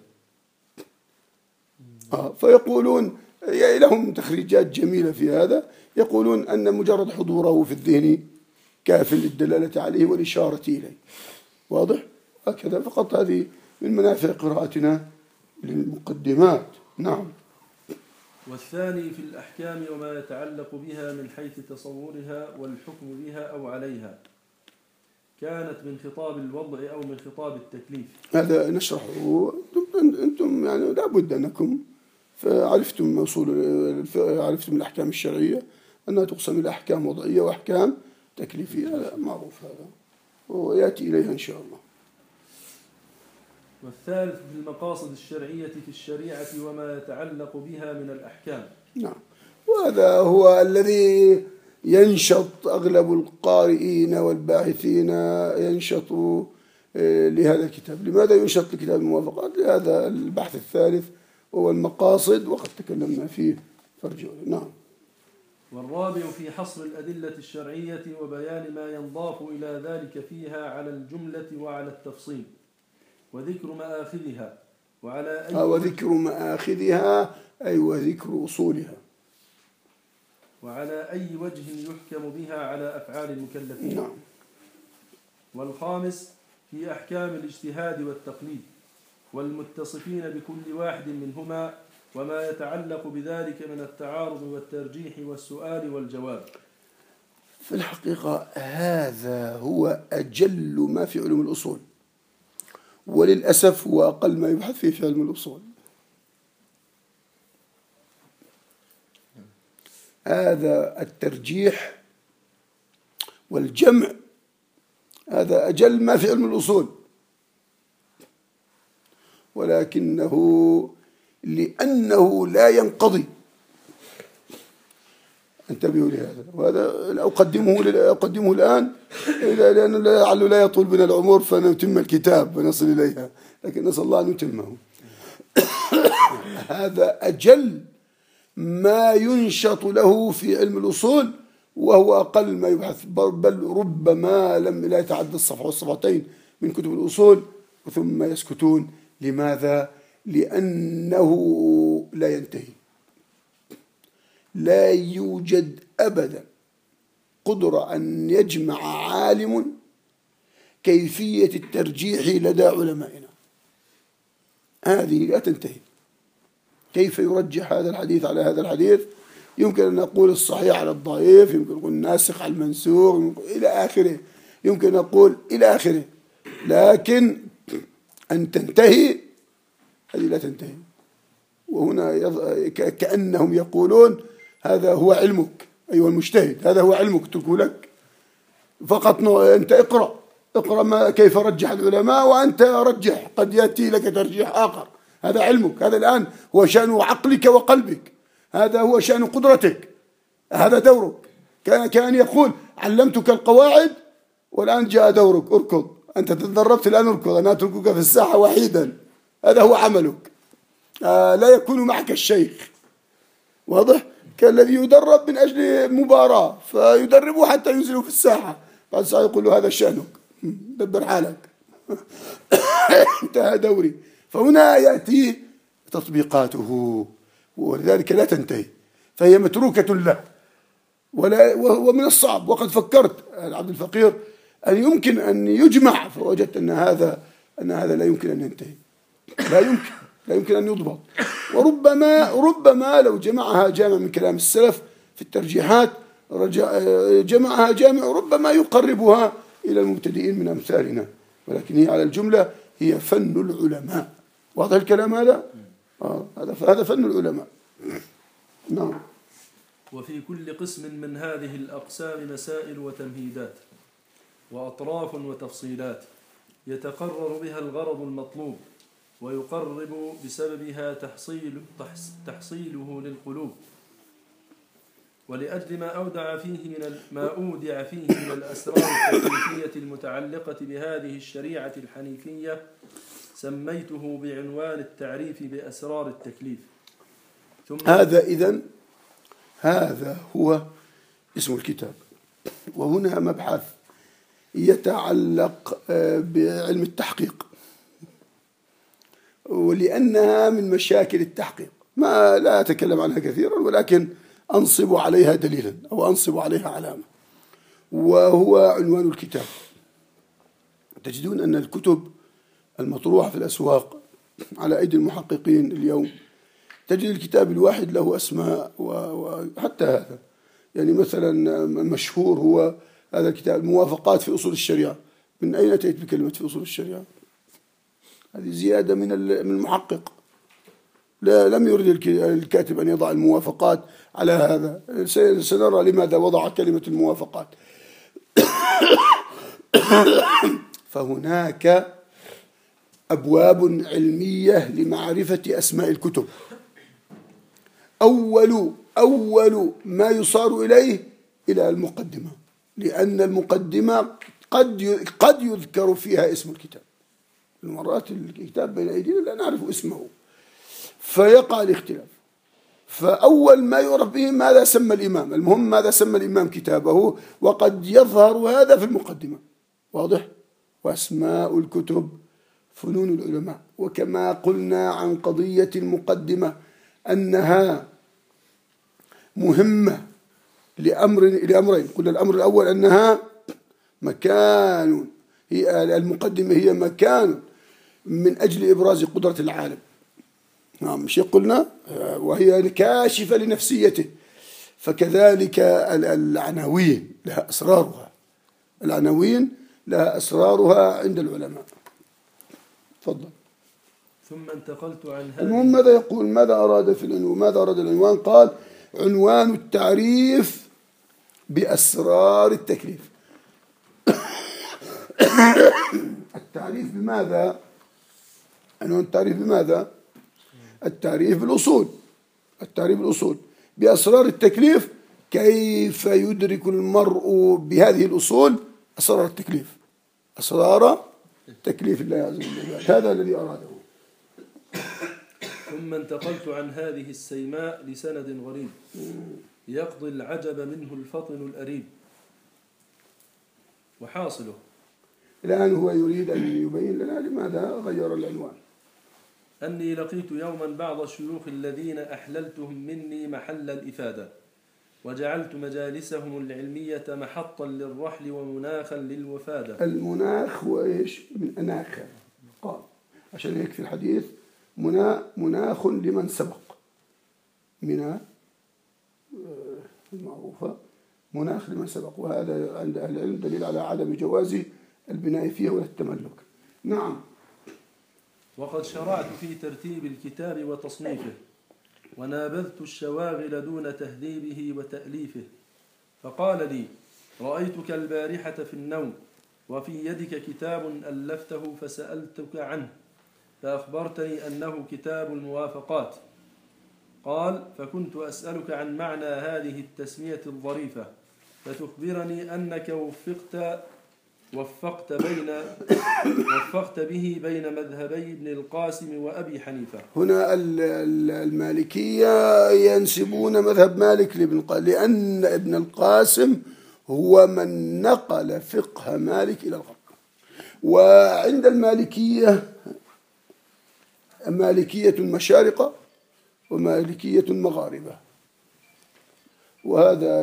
فيقولون لهم تخريجات جميلة في هذا، يقولون أن مجرد حضوره في الذهن كاف للدلالة عليه والإشارة إليه. واضح؟ هكذا فقط. هذه من منافع قراءتنا للمقدمات. نعم. والثاني في الأحكام وما يتعلق بها من حيث تصورها والحكم بها أو عليها، كانت من خطاب الوضع أو من خطاب التكليف. هذا نشرحه. أنتم يعني لابد أنكم فعرفتم عرفتم الأحكام الشرعية أنها تقسم إلى أحكام وضعية وأحكام تكليفية، هذا معروف، هذا ويأتي إليها إن شاء الله. والثالث في المقاصد الشرعية في الشريعة وما يتعلق بها من الأحكام. نعم. وهذا هو الذي ينشط أغلب القارئين والباحثين، ينشطوا لهذا الكتاب. لماذا ينشط لكتاب الموافقات؟ لهذا البحث الثالث وهو المقاصد، وقد تكلمنا فيه فارجعوا. نعم. والرابع في حصر الأدلة الشرعية وبيان ما ينضاف إلى ذلك فيها على الجملة وعلى التفصيل، وذكر مآخذها وعلى وذكر مآخذها أي وذكر أصولها، وعلى أي وجه يحكم بها على أفعال المكلفين. نعم. والخامس في أحكام الاجتهاد والتقليد والمتصفين بكل واحد منهما وما يتعلق بذلك من التعارض والترجيح والسؤال والجواب. في الحقيقة هذا هو أجل ما في علوم الأصول، وللأسف هو أقل ما يبحث فيه في علم الأصول. هذا الترجيح والجمع هذا أجل ما في علم الأصول، ولكنه لأنه لا ينقضي. انتبهوا لهذا، وهذا أقدمه الآن لأنه لعله لا يطول بنا العمر فنتم الكتاب ونصل إليها، لكن نسأل الله أن يتمه. هذا أجل ما ينشط له في علم الأصول، وهو أقل ما يبحث، بل ربما لا يتعدى الصفحة والصفحتين من كتب الأصول ثم يسكتون. لماذا؟ لأنه لا ينتهي. لا يوجد أبدا قدرة أن يجمع عالم كيفية الترجيح لدى علمائنا، هذه لا تنتهي. كيف يرجح هذا الحديث على هذا الحديث؟ يمكن أن نقول الصحيح على الضعيف، يمكن أن نقول الناسخ على المنسوخ إلى آخره، يمكن أقول إلى آخره، لكن أن تنتهي هذه لا تنتهي. وهنا كأنهم يقولون هذا هو علمك أيها المجتهد، هذا هو علمك اتركه لك فقط، أنت اقرأ ما كيف رجح العلماء وأنت رجح، قد يأتي لك ترجيح آخر، هذا علمك، هذا الآن هو شأن عقلك وقلبك، هذا هو شأن قدرتك، هذا دورك. كان يقول علمتك القواعد والآن جاء دورك اركض، أنت تدربت الآن اركض، أنا أتركك في الساحة وحيدا، هذا هو عملك. لا يكون معك الشيخ، واضح؟ كالذي يدرب من أجل مباراة فيدربه حتى ينزله في الساحة، بعد ساعة يقول له هذا شأنك دبر حالك انتهى دوري. فهنا يأتي تطبيقاته، ولذلك لا تنتهي، فهي متروكة له. ومن الصعب، وقد فكرت العبد الفقير أن يمكن أن يجمع، فوجدت أن هذا لا يمكن أن ينتهي، لا يمكن أن يضبط. وربما لو جمعها جامع من كلام السلف في الترجيحات، جمعها جامع ربما يقربها إلى المبتدئين من أمثالنا، ولكن هي على الجملة هي فن العلماء. واضح الكلام هذا؟ هذا فن العلماء. نعم. وفي كل قسم من هذه الأقسام مسائل وتمهيدات وأطراف وتفصيلات يتقرر بها الغرض المطلوب، ويقرب بسببها تحصيله للقلوب. ولأجل ما أودع فيه من الأسرار التكليفية المتعلقة بهذه الشريعة الحنيفية سميته بعنوان التعريف بأسرار التكليف. هذا هو اسم الكتاب. وهنا مبحث يتعلق بعلم التحقيق، ولأنها من مشاكل التحقيق، ما لا أتكلم عنها كثيرا، ولكن أنصب عليها دليلا أو أنصب عليها علامة، وهو عنوان الكتاب. تجدون أن الكتب المطروحة في الأسواق على أيدي المحققين اليوم، تجد الكتاب الواحد له أسماء، وحتى هذا يعني مثلا مشهور هو هذا الكتاب الموافقات في أصول الشريعة. من أين أتيت بكلمة في أصول الشريعة؟ هذه زيادة من المحقق، لم يرد الكاتب أن يضع الموافقات على هذا. سنرى لماذا وضع كلمة الموافقات. فهناك أبواب علمية لمعرفة أسماء الكتب. أول ما يصار إلى المقدمة، لأن المقدمة قد يذكر فيها اسم الكتاب. المرات الكتاب بين أيدينا لا نعرف اسمه فيقع الاختلاف. فأول ما يعرف به ماذا سمى الإمام، المهم ماذا سمى الإمام كتابه، وقد يظهر هذا في المقدمة. واضح؟ وأسماء الكتب فنون العلماء. وكما قلنا عن قضية المقدمة أنها مهمة لأمرين. قلنا الأمر الأول أنها مكان، هي المقدمة هي مكان من أجل إبراز قدرة العالم. نعم مش قلنا، وهي كاشفة لنفسيته. فكذلك العناوين لها أسرارها، العناوين لها أسرارها عند العلماء. تفضل. ثم انتقلت عن هذا. المهم ماذا يقول، ماذا أراد في العنوان، ماذا أراد العنوان؟ قال عنوان التعريف بأسرار التكليف. التعريف بماذا؟ عنوان التعريف بماذا؟ التعريف بالأصول. التعريف بالأصول بأسرار التكليف، كيف يدرك المرء بهذه الأصول أسرار التكليف، أسرار تكليف الله عز وجل. هذا الذي أراده. ثم انتقلت عن هذه السيماء لسند غريب يقضي العجب منه الفطن الأريب. وحاصله الآن هو يريد أن يبين لنا لماذا غير العنوان. أني لقيت يوما بعض الشيوخ الذين أحللتهم مني محل الإفادة، وجعلت مجالسهم العلمية محطا للرحل ومناخا للوفادة. المناخ هو إيش؟ من أناخ، قال عشان هيك في الحديث مناخ لمن سبق. منى المعروفة مناخ لما سبق، وهذا عند أهل العلم دليل على عدم جواز البناء فيها ولا التملك. نعم. وقد شرعت في ترتيب الكتاب وتصنيفه، ونابذت الشواغل دون تهذيبه وتأليفه. فقال لي: رأيتك البارحة في النوم، وفي يدك كتاب ألفته فسألتك عنه، فأخبرتني أنه كتاب الموافقات. قال: فكنت أسألك عن معنى هذه التسمية الظريفة، فتخبرني أنك وفقت به بين مذهبي ابن القاسم وأبي حنيفة. هنا المالكية ينسبون مذهب مالك لأن ابن القاسم هو من نقل فقه مالك إلى الغرب. وعند المالكية مالكية مشارقة ومالكية مغاربة، وهذا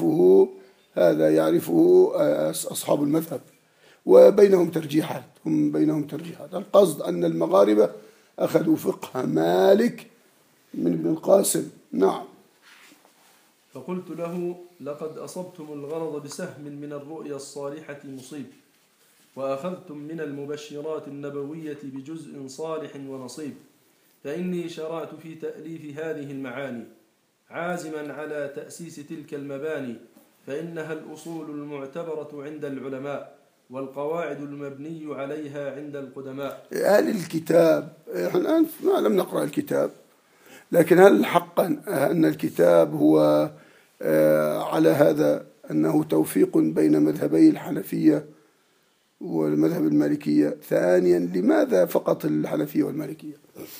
يعرفه أصحاب المذهب، وبينهم ترجيحات، هم بينهم ترجيحات. القصد أن المغاربة أخذوا فقه مالك من ابن القاسم. نعم. فقلت له: لقد أصبتم الغرض بسهم من الرؤيا الصالحة مصيب، وأخذتم من المبشرات النبوية بجزء صالح ونصيب، فإني شرعت في تأليف هذه المعاني، عازما على تأسيس تلك المباني، فإنها الأصول المعتبرة عند العلماء، والقواعد المبني عليها عند القدماء. هل الكتاب، نحن الآن ما لم نقرأ الكتاب، لكن هل حقا أن الكتاب هو على هذا أنه توفيق بين مذهبي الحنفية والمذهب المالكية؟ ثانيا، لماذا فقط الحنفية والمالكية؟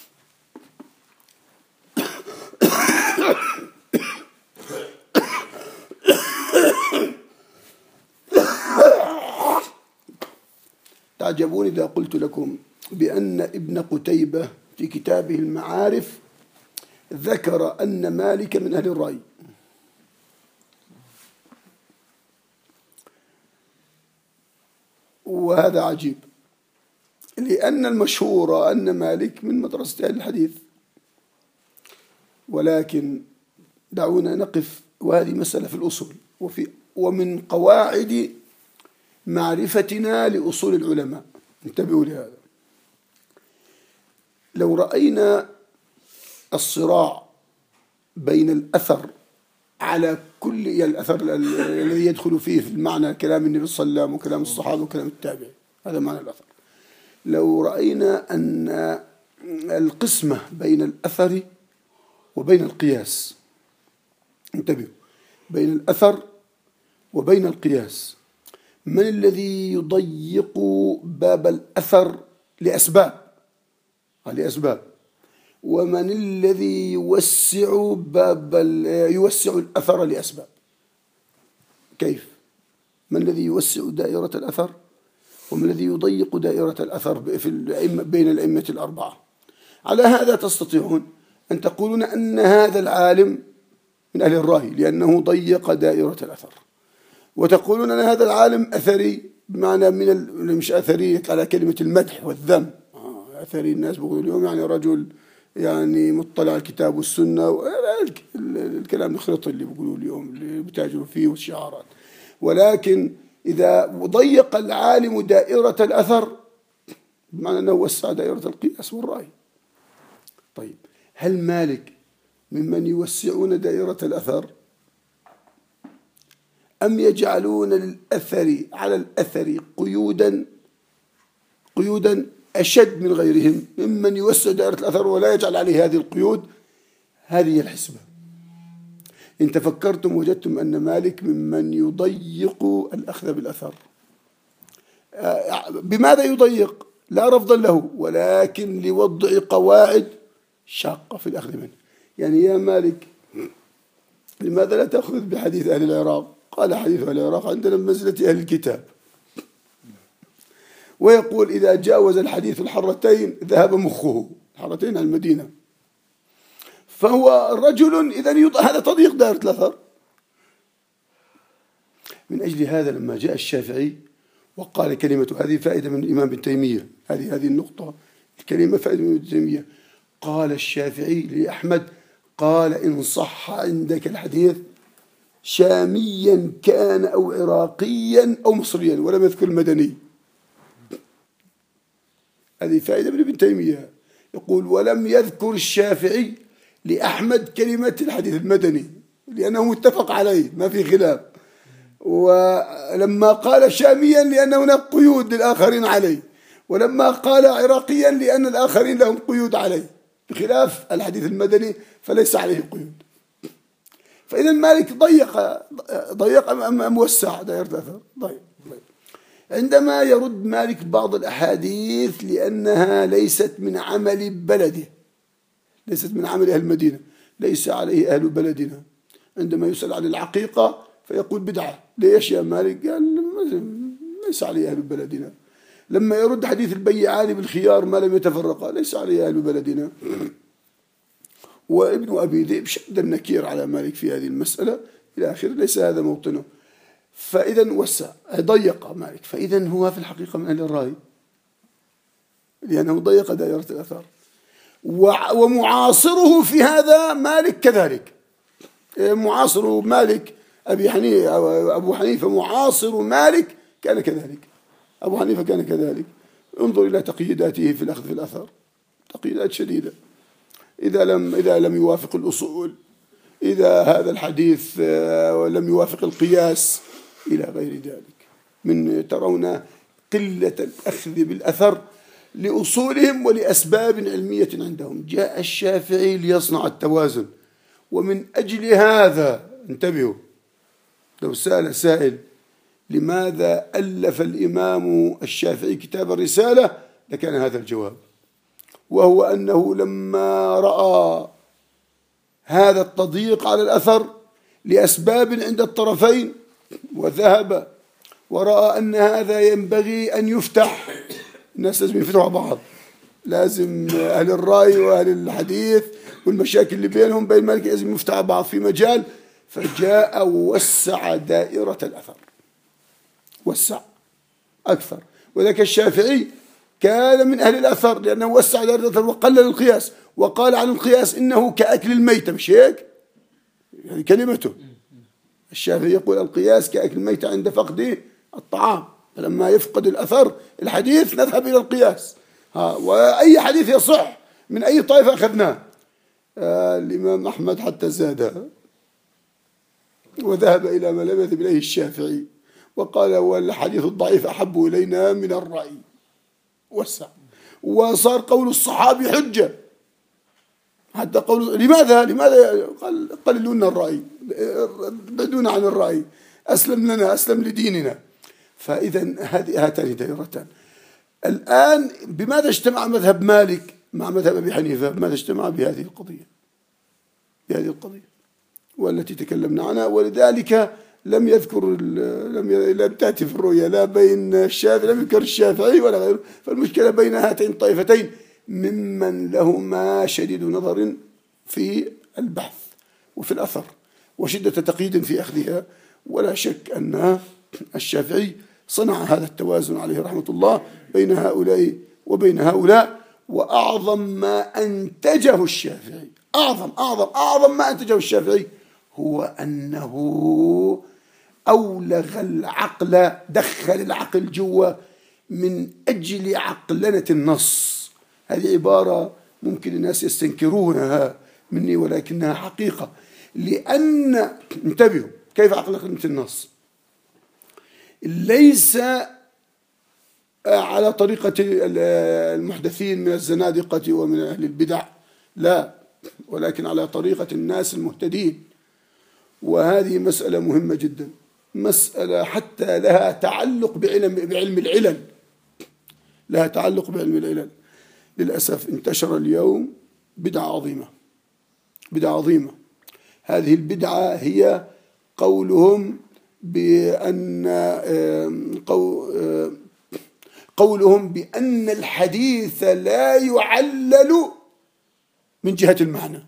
تعجبون إذا قلت لكم بأن ابن قتيبة في كتابه المعارف ذكر أن مالك من أهل الرأي، وهذا عجيب، لأن المشهور أن مالك من مدرسة أهل الحديث. ولكن دعونا نقف، وهذه مسألة في الأصول، ومن قواعد معرفتنا لأصول العلماء، انتبهوا لهذا. لو رأينا الصراع بين الأثر على كل الأثر الذي يدخل فيه في المعنى كلام النبي صلى الله عليه وسلم وكلام الصحابة وكلام التابعين، هذا معنى الأثر. لو رأينا أن القسمة بين الأثر وبين القياس، انتبهوا، بين الأثر وبين القياس، من الذي يضيق باب الأثر لأسباب، ومن الذي يوسع الأثر لأسباب؟ كيف؟ من الذي يوسع دائرة الأثر ومن الذي يضيق دائرة الأثر بين الأئمة الأربعة؟ على هذا تستطيعون أن تقولون أن هذا العالم من أهل الرأي لأنه ضيق دائرة الأثر، وتقولون أن هذا العالم أثري، بمعنى مش أثري على كلمة المدح والذم، أثري الناس بيقولوا اليوم يعني رجل يعني مطلع على الكتاب والسنة، الكلام الخلط اللي بيقولوا اليوم اللي بتاجروا فيه والشعارات. ولكن إذا ضيق العالم دائرة الأثر بمعنى أنه وسع دائرة القياس والرأي. طيب، هل مالك ممن يوسعون دائرة الأثر، أم يجعلون للأثر على الأثر قيودا أشد من غيرهم ممن يوسع دائرة الأثر ولا يجعل عليه هذه القيود؟ هذه هي الحسبة. إن تفكرتم وجدتم أن مالك ممن يضيق الأخذ بالأثر. بماذا يضيق؟ لا رفضا له، ولكن لوضع قواعد شاقة في الأخذ منه. يعني يا مالك، لماذا لا تأخذ بحديث أهل العراق؟ قال حديث أهل العراق عندنا بمنزلة أهل الكتاب، ويقول إذا جاوز الحديث الحرتين ذهب مخه، الحرتين على المدينة، فهو رجل إذن هذا تضييق دائرة الأثر. من أجل هذا لما جاء الشافعي وقال كلمة، هذه فائدة من الإمام ابن تيمية، هذه النقطة، الكلمة فائدة من ابن تيمية. قال الشافعي لأحمد، قال إن صح عندك الحديث شاميا كان أو عراقيا أو مصريا، ولم يذكر المدني. هذه فائدة من ابن تيمية. يقول ولم يذكر الشافعي لأحمد كلمة الحديث المدني لأنه متفق عليه ما في خلاف، ولما قال شاميا لأن هناك قيود للآخرين عليه، ولما قال عراقيا لأن الآخرين لهم قيود عليه، بخلاف الحديث المدني فليس عليه قيود. فإذا مالك ضيق أم وسع دائرة الأثر؟ ضيق. عندما يرد مالك بعض الأحاديث لأنها ليست من عمل بلده، ليست من عمل أهل المدينة، ليس عليه أهل بلدنا. عندما يسأل عن العقيقة فيقول بدعة. ليش يا مالك؟ قال ليس عليه أهل بلدنا. لما يرد حديث البيعان بالخيار ما لم يتفرقا، ليس عليه أهل بلدنا. وابن أبي ذئب شد النكير على مالك في هذه المسألة إلى آخره، ليس هذا موطنه. فإذا وسع ضيق مالك، فإذا هو في الحقيقة من أهل الرأي لأنه ضيق دائرة الأثر. ومعاصره في هذا مالك كذلك، معاصر مالك أبو حنيفة معاصر مالك كان كذلك، أبو حنيفة كان كذلك. انظر إلى تقييداته في الأخذ في الأثر، تقييدات شديدة. إذا لم يوافق الأصول، إذا هذا الحديث لم يوافق القياس إلى غير ذلك. من ترون قلة الأخذ بالأثر لأصولهم ولأسباب علمية عندهم. جاء الشافعي ليصنع التوازن، ومن أجل هذا انتبهوا، لو سأل سائل لماذا ألف الإمام الشافعي كتاب الرسالة لكان هذا الجواب، وهو أنه لما رأى هذا التضييق على الأثر لأسباب عند الطرفين وذهب ورأى أن هذا ينبغي أن يفتح، الناس لازم يفتحوا بعض، لازم أهل الرأي وأهل الحديث والمشاكل اللي بينهم بين مالك لازم يفتحوا بعض في مجال، فجاء ووسع دائرة الأثر، وسع أكثر. وذاك الشافعي كان من أهل الأثر لأنه وسع دائرة الأثر وقلل القياس، وقال عن القياس إنه كأكل الميتة، مش هيك؟ يعني كلمته. الشافعي يقول القياس كأكل الميتة عند فقد الطعام، فلما يفقد الأثر الحديث نذهب إلى القياس. وأي حديث يصح من أي طائفة أخذناه. الإمام أحمد حتى زادها وذهب إلى ما لم يذهب إليه الشافعي، وقال والحديث الضعيف أحب إلينا من الرأي، وسع. وصار قول الصحابي حجة، حتى قول لماذا قللوا لنا الرأي، بعدونا عن الرأي، أسلم لنا، أسلم لديننا. فإذا هاتان دائرتان. الآن بماذا اجتمع مذهب مالك مع مذهب أبي حنيفة؟ بماذا اجتمع؟ بهذه القضية، بهذه القضية والتي تكلمنا عنها. ولذلك لم تأتي في الرؤيا لا بين الشافعي، لم يذكر الشافعي ولا غيره. فالمشكلة بين هاتين الطائفتين ممن لهما شديد نظر في البحث وفي الأثر وشدة تقييد في أخذها. ولا شك أن الشافعي صنع هذا التوازن عليه رحمة الله بين هؤلاء وبين هؤلاء. وأعظم ما أنتجه الشافعي، أعظم ما أنتجه الشافعي هو أنه أولغ العقل، دخل العقل جوا من أجل عقلنة النص. هذه عبارة ممكن الناس يستنكرونها مني ولكنها حقيقة. لأن انتبهوا كيف عقلنة النص ليس على طريقة المحدثين من الزنادقة ومن أهل البدع، لا، ولكن على طريقة الناس المهتدين. وهذه مسألة مهمة جدا، مسألة حتى لها تعلق بعلم العلل، لها تعلق بعلم العلل. للأسف انتشر اليوم بدعة عظيمة. هذه البدعة هي قولهم بأن الحديث لا يعلل من جهة المعنى.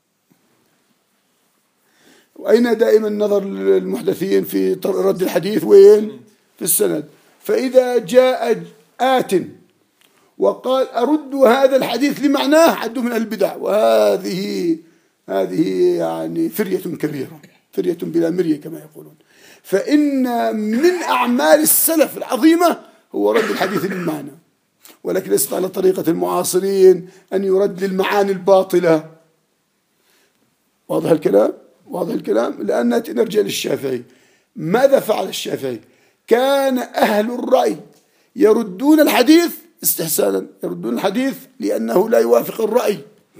وأين دائما نظر المحدثين في رد الحديث؟ وين؟ في السند. فإذا جاء آت وقال أرد هذا الحديث لمعناه عدوا من البدع. وهذه يعني فرية كبيرة، فرية بلا مرية كما يقولون. فإن من أعمال السلف العظيمة هو رد الحديث للمعنى، ولكن ليست على طريقة المعاصرين أن يرد للمعاني الباطلة. واضح الكلام؟ واضح الكلام؟ لأن نرجع للشافعي. ماذا فعل الشافعي؟ كان أهل الرأي يردون الحديث استحسانا، يردون الحديث لأنه لا يوافق الرأي.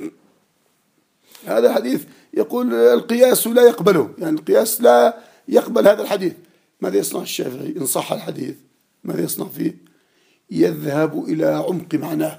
هذا الحديث يقول القياس لا يقبله، يعني القياس لا يقبل هذا الحديث. ماذا يصنع الشافعي إن صح الحديث؟ ماذا يصنع فيه؟ يذهب إلى عمق معناه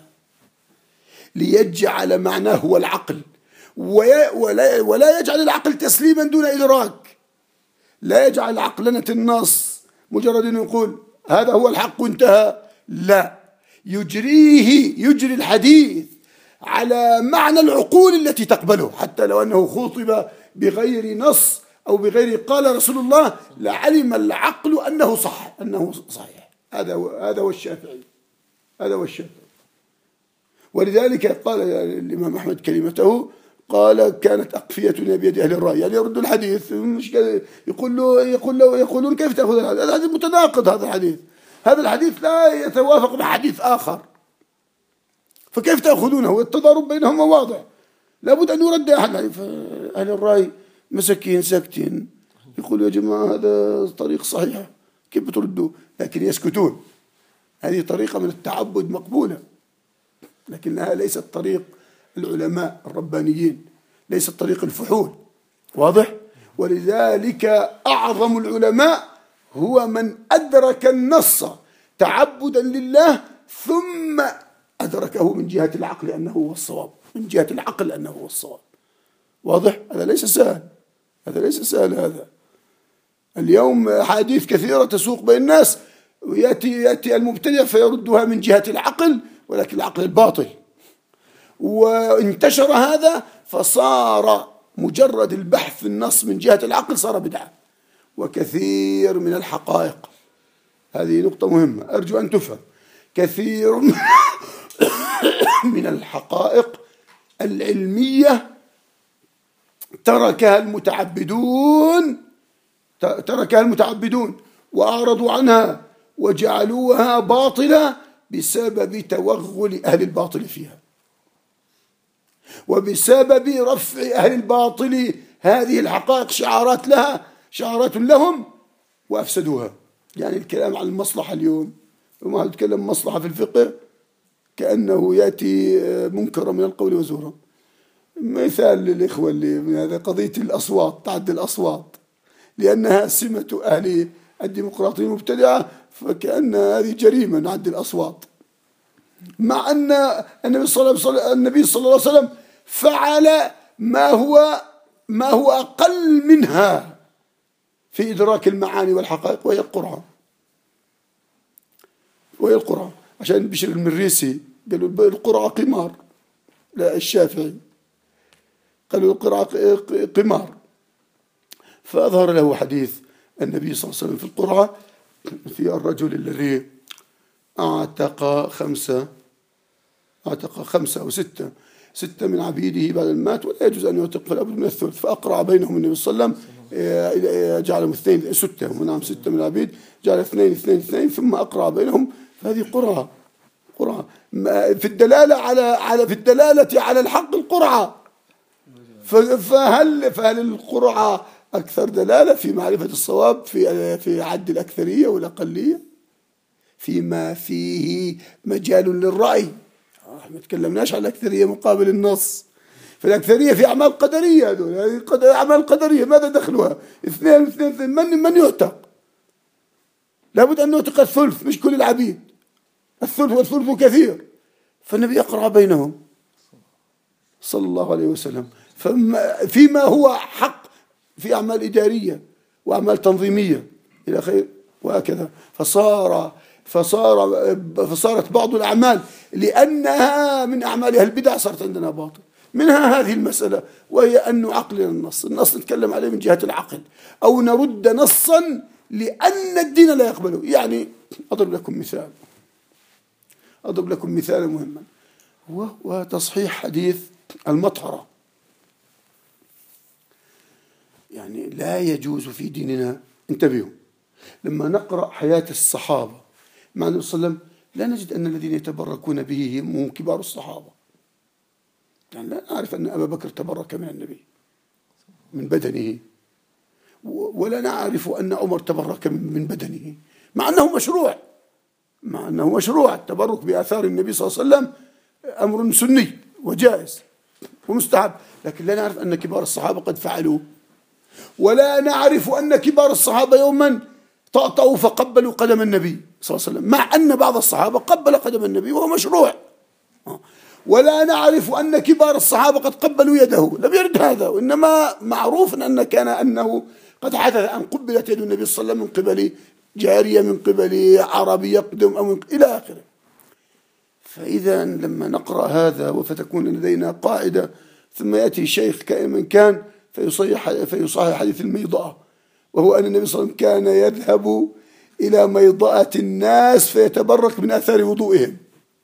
ليجعل معناه هو العقل، ولا يجعل العقل تسليما دون إدراك. لا يجعل عقلنة النص مجرد أن يقول هذا هو الحق وانتهى، لا، يجري الحديث على معنى العقول التي تقبله، حتى لو أنه خوطب بغير نص أو بغير قال رسول الله لعلم العقل أنه صح، أنه صحيح. هذا هو الشافعي، هذا هو الشافعي. ولذلك قال الإمام أحمد كلمته، قال كانت أقفيتنا بيد أهل الرأي، يعني يرد الحديث مش يقولون كيف تأخذ الحديث؟ هذا الحديث متناقض، هذا الحديث لا يتوافق مع حديث آخر، فكيف تأخذونه؟ التضارب بينهما واضح، لابد أن يرد أحد. أهل الرأي مسكين ساكتين، يقولوا يا جماعة هذا طريق صحيح، كيف بتردوه؟ لكن يسكتون. هذه طريقة من التعبد مقبولة، لكنها ليست طريق العلماء الربانيين، ليست طريق الفحول. واضح؟ ولذلك أعظم العلماء هو من أدرك النص تعبدا لله ثم أدركه من جهة العقل أنه هو الصواب، من جهة العقل أنه هو الصواب. واضح؟ هذا ليس سهل، هذا اليوم حديث كثيرة تسوق بين الناس، ويأتي المبتدع فيردها من جهة العقل، ولكن العقل الباطل، وانتشر هذا فصار مجرد البحث في النص من جهة العقل صار بدعة. وكثير من الحقائق، هذه نقطة مهمة أرجو أن تفهم، كثير من الحقائق العلمية تركها المتعبدون وأعرضوا عنها وجعلوها باطلة بسبب توغل أهل الباطل فيها، وبسبب رفع أهل الباطل هذه الحقائق شعارات لهم وأفسدوها. يعني الكلام عن المصلحة اليوم، وما نتكلم مصلحة في الفقه كأنه يأتي منكرا من القول وزورا. مثال للإخوة اللي من هذا قضية الأصوات، تعدي الأصوات، لأنها سمة أهل الديمقراطية المبتدعة، فكأن هذه جريمة نعدي الأصوات، مع أن النبي صلى الله عليه وسلم فعل ما هو أقل منها في إدراك المعاني والحقائق، وهي القرعة. عشان بشر المريسي قالوا القرعة قمار، لا الشافعي قالوا القرعة قمار، فأظهر له حديث النبي صلى الله عليه وسلم في القرعة، في الرجل الذي أعتق خمسة أو ستة من عبيده بعد المات، ولا يجوز أن يعتق الأبد من الثلث، فأقرع بينهم النبي صلى الله عليه وسلم، جعلهم ستة من العبيد، جعل اثنين ثم أقرع بينهم. فهذه قرعة في الدلالة على الحق القرعة. فهل القرعة أكثر دلالة في معرفة الصواب في عد الأكثرية والأقلية فيما فيه مجال للرأي؟ ما تكلمناش على الأكثرية مقابل النص. فالأكثرية في أعمال قدرية، هذه أعمال قدرية ماذا دخلها؟ اثنين من يعتق؟ لابد أن نعتق الثلث، مش كل العبيد، الثلث والثلث كثير، فالنبي يقرع بينهم صلى الله عليه وسلم. فيما هو حق في أعمال إدارية وأعمال تنظيمية إلى خير وهكذا، فصارت بعض الأعمال لأنها من أعمالها البدع صارت عندنا باطل. منها هذه المسألة، وهي أن نعقل النص نتكلم عليه من جهة العقل، أو نرد نصا لأن الدين لا يقبله. يعني أضرب لكم مثالا مهما، وهو تصحيح حديث المطهرة. يعني لا يجوز في ديننا. انتبهوا، لما نقرأ حياة الصحابة مع النبي صلى الله عليه وسلم لا نجد أن الذين يتبركون به هم كبار الصحابة. يعني لا نعرف أن أبا بكر تبرك من النبي من بدنه، ولا نعرف أن عمر تبرك من بدنه، مع أنه مشروع التبرك بآثار النبي صلى الله عليه وسلم أمر سني وجائز ومستحب، لكن لا نعرف أن كبار الصحابة قد فعلوا، ولا نعرف أن كبار الصحابة يوما طأطأوا فقبلوا قدم النبي صلى الله عليه وسلم، مع أن بعض الصحابة قبل قدم النبي وهو مشروع. ولا نعرف أن كبار الصحابة قد قبلوا يده، لم يرد هذا، وإنما معروف أنه قد حدث أن قبلت يد النبي صلى الله عليه وسلم من قبل جارية، من قبل عربي يقدم، أو إلى آخره. فإذا لما نقرأ هذا وفتكون لدينا قاعدة، ثم يأتي شيخ كائن كان فيصحح حديث الميضأة، وهو أن النبي صلى الله عليه وسلم كان يذهب إلى ميضأة الناس فيتبرك من أثار وضوئهم،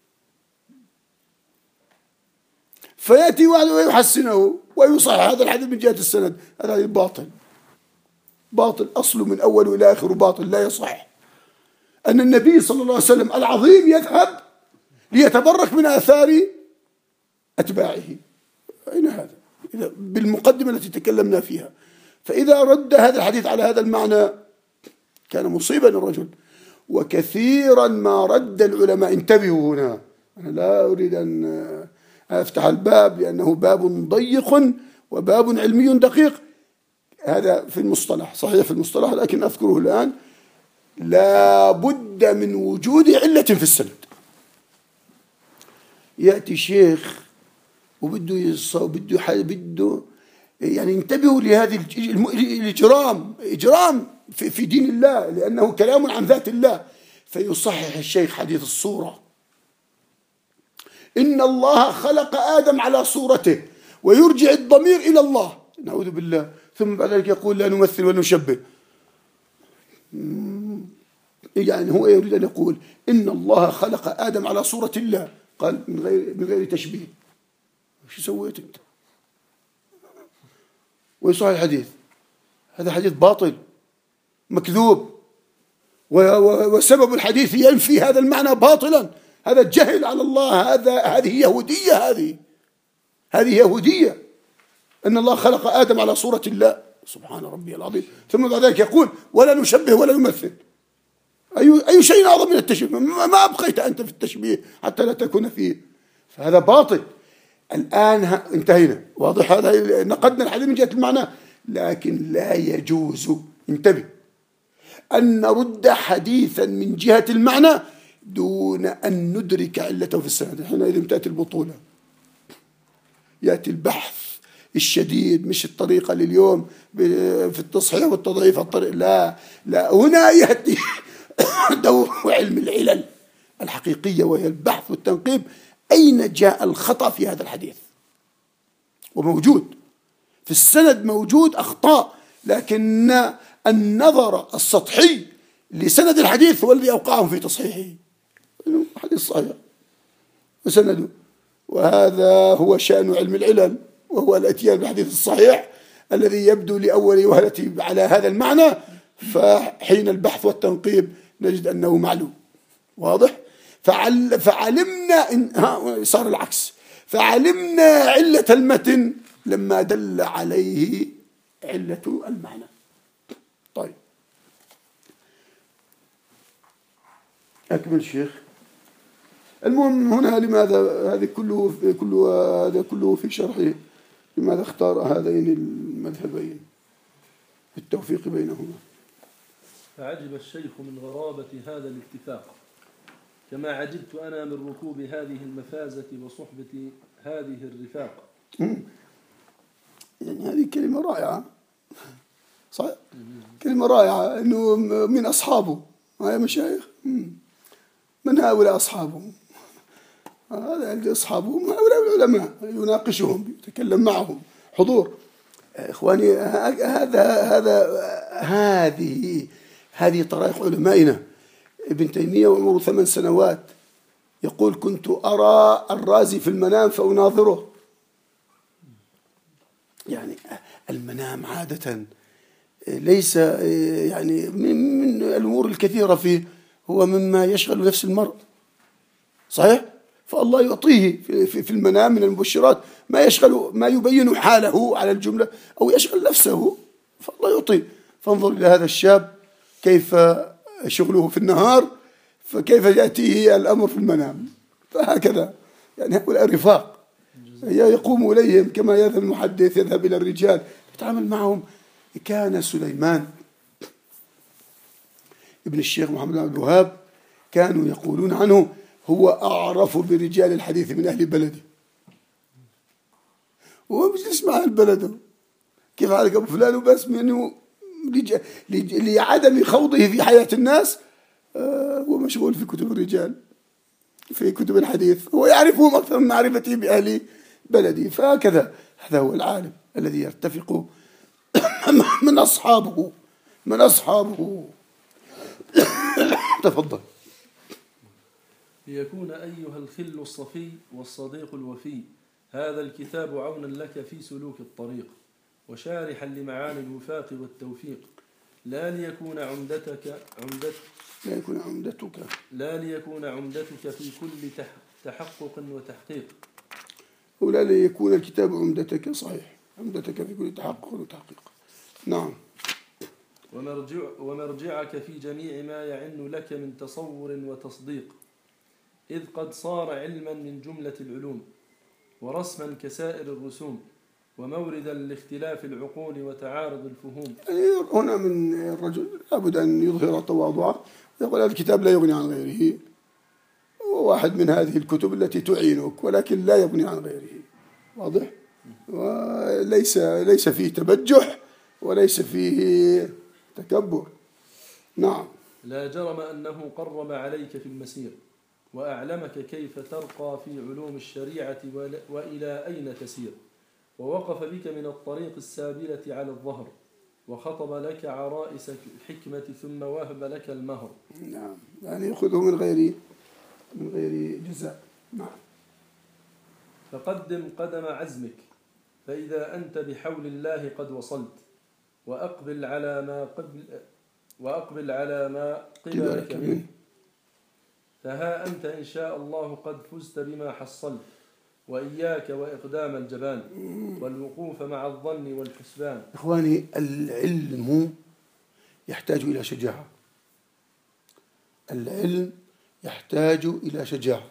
فيأتي ويحسنه ويصحح هذا الحديث من جهة السند. هذا باطل أصله من أول إلى آخر باطل، لا يصح. أن النبي صلى الله عليه وسلم العظيم يذهب ليتبرك من آثار أتباعه، أين هذا؟ بالمقدمة التي تكلمنا فيها. فإذا رد هذا الحديث على هذا المعنى كان مصيبا الرجل. وكثيرا ما رد العلماء، انتبهوا هنا، أنا لا أريد أن أفتح الباب لأنه باب ضيق وباب علمي دقيق، هذا في المصطلح صحيح في المصطلح، لكن أذكره الآن. لا بد من وجود علة في السند. يأتي شيخ وبده يعني انتبهوا لهذه إجرام في دين الله، لأنه كلام عن ذات الله. فيصحح الشيخ حديث الصورة، إن الله خلق آدم على صورته، ويرجع الضمير إلى الله، نعوذ بالله، ثم بعد ذلك يقول لا نمثل ولا نشبه. يعني هو يريد أن يقول إن الله خلق آدم على صورة الله، قال من غير تشبيه. شو سويت أنت؟ ويصحح الحديث، هذا حديث باطل مكذوب، وسبب الحديث ينفي هذا المعنى باطلا. هذا جهل على الله، هذه يهودية، هذه يهودية. أن الله خلق آدم على صورة الله، سبحان ربي العظيم، ثم بعد ذلك يقول ولا نشبه ولا نمثل. أي شيء أعظم من التشبيه؟ ما أبقيت أنت في التشبيه حتى لا تكون فيه، فهذا باطل. الآن انتهينا، واضح؟ هذا نقدنا الحديث من جهة المعنى، لكن لا يجوز، انتبه، أن نرد حديثا من جهة المعنى دون أن ندرك علته في السند. حينئذ تأتي البطولة، يأتي البحث الشديد، مش الطريقة لليوم في التصحيح والتضعيف، لا هنا يأتي دور علم العلل الحقيقية، وهي البحث والتنقيب. أين جاء الخطأ في هذا الحديث؟ وموجود في السند، موجود أخطاء، لكن النظر السطحي لسند الحديث هو الذي أوقعهم في تصحيحه. حديث صحيح وسنده، وهذا هو شأن علم العلل، وهو الاتيان بالحديث الصحيح الذي يبدو لأول وهلة على هذا المعنى، فحين البحث والتنقيب نجد أنه معلوم. واضح؟ فعلمنا صار العكس، فعلمنا علة المتن لما دل عليه علة المعنى. طيب أكمل شيخ. المهم هنا لماذا هذا كله في شرحه، لماذا اختار هذين المذهبين بالتوفيق بينهما؟ فعجب الشيخ من غرابة هذا الاتفاق، كما عجبت أنا من ركوب هذه المفازة وصحبة هذه الرفاق. يعني هذه كلمة رائعة، صحيح، كلمة رائعة، أنه من أصحابه يا مشايخ. من هؤلاء أصحابه؟ هذا عند أصحابهم هؤلاء العلماء، يناقشهم، يتكلم معهم، حضور. إخواني، هذه طرائق علمائنا. ابن تيمية وعمره 8 سنوات يقول كنت أرى الرازي في المنام فأناظره. يعني المنام عادة ليس يعني من الأمور الكثيرة فيه هو مما يشغل نفس المرء، صحيح؟ فالله يعطيه في المنام من المبشرات ما يشغل، ما يبين حاله على الجملة أو يشغل نفسه، فالله يعطيه. فانظر إلى هذا الشاب كيف شغله في النهار، فكيف يأتيه الأمر في المنام. فهكذا يعني هؤلاء رفاق يقوم إليهم كما يذهب المحدث يذهب إلى الرجال يتعامل معهم. كان سليمان ابن الشيخ محمد بن عبد الوهاب كانوا يقولون عنه هو أعرف برجال الحديث من أهل بلده، وهو بيجلس مع البلد كيف حالك أبو فلان وبس، منه لعدم خوضه في حياة الناس هو مشغول في كتب الرجال في كتب الحديث، هو يعرفهم أكثر من معرفته بأهل بلده. فهكذا هذا هو العالم الذي يرتفق من أصحابه. تفضل. ليكون أيها الخل الصفي والصديق الوفي هذا الكتاب عونا لك في سلوك الطريق وشارحا لمعاني الوفاق والتوفيق، لا ليكون عمدتك في كل تحقق وتحقيق. ولا ليكون الكتاب عمدتك، صحيح، عمدتك في كل تحقق وتحقيق. نعم. ومرجعك في جميع ما يعن لك من تصور وتصديق، إذ قد صار علما من جملة العلوم ورسما كسائر الرسوم وموردا لاختلاف العقول وتعارض الفهوم. يعني هنا من الرجل لابد أن يظهر تواضعه، يقول هذا الكتاب لا يغني عن غيره، وواحد من هذه الكتب التي تعينك ولكن لا يغني عن غيره، واضح؟ وليس فيه تبجح وليس فيه تكبر. نعم. لا جرم أنه قرب عليك في المسير وأعلمك كيف ترقى في علوم الشريعة وإلى أين تسير، ووقف بك من الطريق السابلة على الظهر وخطب لك عرائس الحكمة ثم وهب لك المهر. نعم، يعني يأخذه من غير جزاء. نعم. فقدم قدم عزمك فإذا أنت بحول الله قد وصلت، وأقبل على ما قبلك منه، فها أنت إن شاء الله قد فزت بما حصلت، وإياك وإقدام الجبان والوقوف مع الظن والحسبان. إخواني، العلم يحتاج إلى شجاعة، العلم يحتاج إلى شجاعة.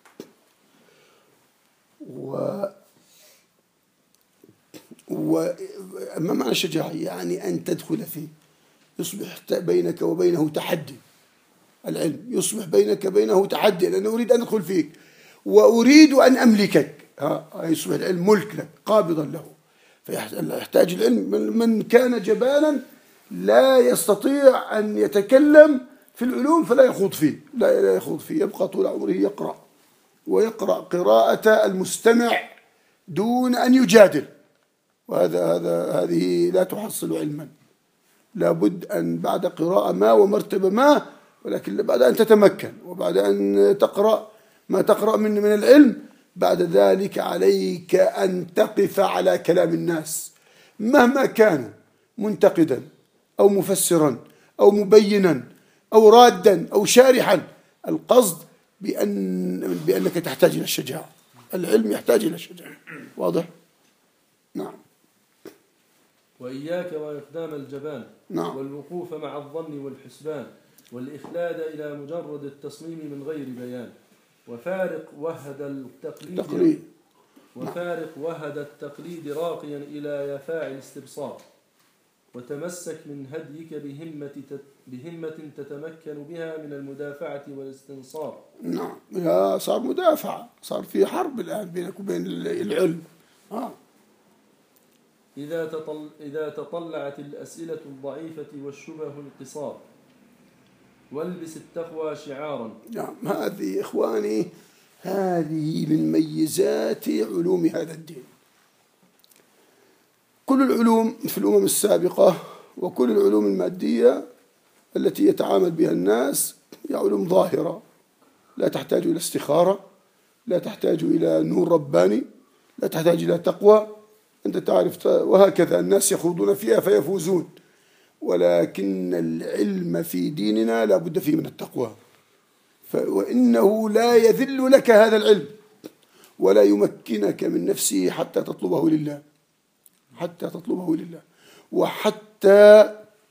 أما معنى الشجاعة يعني أن تدخل فيه، يصبح بينك وبينه تحدي. العلم يصبح بينك وبينه تحدي، لأنه أريد أن أدخل فيك وأريد أن أملكك، يصبح العلم ملك لك قابضا له. فيحتاج العلم. من كان جبانا لا يستطيع أن يتكلم في العلوم فلا يخوض فيه، لا يخوض فيه، يبقى طول عمره يقرأ ويقرأ قراءة المستمع دون أن يجادل، هذه لا تحصل علما. لابد أن بعد قراءة ما ومرتبة ما، ولكن بعد أن تتمكن وبعد أن تقرأ ما تقرأ من العلم، بعد ذلك عليك أن تقف على كلام الناس مهما كانوا، منتقدا أو مفسرا أو مبينا أو رادا أو شارحا. القصد بأنك تحتاج إلى الشجاعة. العلم يحتاج إلى الشجاعة، واضح؟ نعم. وإياك وإقدام الجبان. نعم. والوقوف مع الظن والحسبان، والإخلاد إلى مجرد التصميم من غير بيان، وفارق وهد التقليد راقيا إلى يفاع الاستبصار، وتمسك من هديك بهمة تتمكن بها من المدافعة والاستنصار. نعم، صار مدافعة، صار في حرب الآن بينك وبين العلم. إذا تطلعت الأسئلة الضعيفة والشبه القصار، والبس التقوى شعارا. نعم، هذه إخواني هذه من ميزات علوم هذا الدين. كل العلوم في الأمم السابقة وكل العلوم المادية التي يتعامل بها الناس هي علوم ظاهرة، لا تحتاج إلى استخارة، لا تحتاج إلى نور رباني، لا تحتاج إلى تقوى. أنت تعرف، وهكذا الناس يخوضون فيها فيفوزون، ولكن العلم في ديننا لا بد فيه من التقوى، وإنه لا يذل لك هذا العلم ولا يمكنك من نفسه حتى تطلبه لله، حتى تطلبه لله، وحتى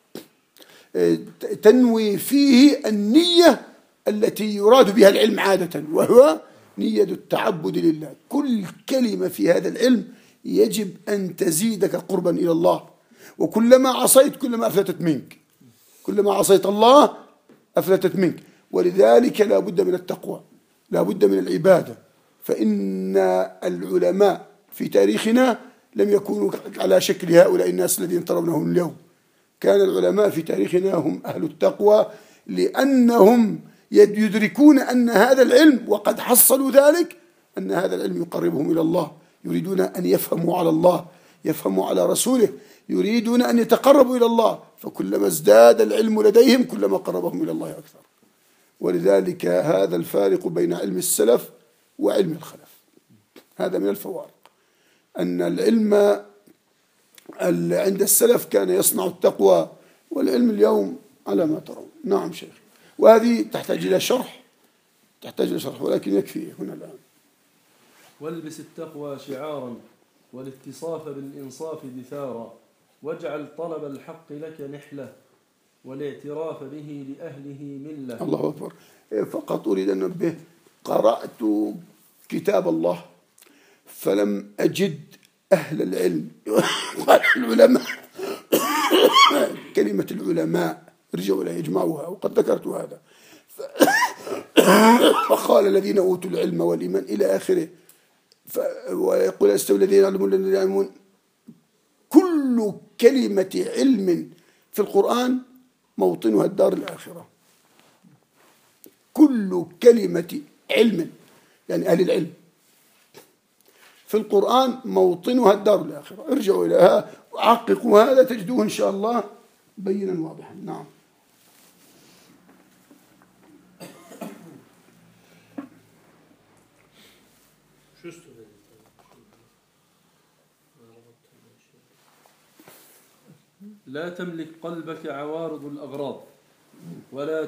تنوي فيه النية التي يراد بها العلم عادة، وهو نية التعبد لله. كل كلمة في هذا العلم يجب أن تزيدك قربا إلى الله، وكلما عصيت كلما أفلتت منك، كلما عصيت الله أفلتت منك. ولذلك لا بد من التقوى، لا بد من العبادة. فإن العلماء في تاريخنا لم يكونوا على شكل هؤلاء الناس الذين ترونهم اليوم. كان العلماء في تاريخنا هم أهل التقوى، لأنهم يدركون أن هذا العلم، وقد حصلوا ذلك، أن هذا العلم يقربهم إلى الله، يريدون أن يفهموا على الله، يفهموا على رسوله، يريدون أن يتقربوا إلى الله، فكلما ازداد العلم لديهم كلما قربهم إلى الله أكثر. ولذلك هذا الفارق بين علم السلف وعلم الخلف، هذا من الفوارق، أن العلم عند السلف كان يصنع التقوى، والعلم اليوم على ما ترون. نعم شيخ، وهذه تحتاج إلى شرح، تحتاج إلى شرح، ولكن يكفي هنا الآن. والبس التقوى شعارا والاتصاف بالإنصاف دثارا، واجعل طلب الحق لك نحلة والاعتراف به لأهله ملة. الله أكبر. فقط أريد أن أنبه، قرأت كتاب الله فلم أجد أهل العلم العلماء كلمة العلماء ارجعوا إليها يجمعوها، وقد ذكرت هذا. فقال الذين أوتوا العلم والإيمان إلى آخره، ويقول استوى الذين يعلمون الذين يعلمون. كل كلمة علم في القرآن موطنها الدار الآخرة، كل كلمة علم يعني أهل العلم في القرآن موطنها الدار الآخرة. ارجعوا إليها وحققوا هذا، تجدوه إن شاء الله بينا واضحا. نعم. لا تملك قلبك عوارض الأغراض، ولا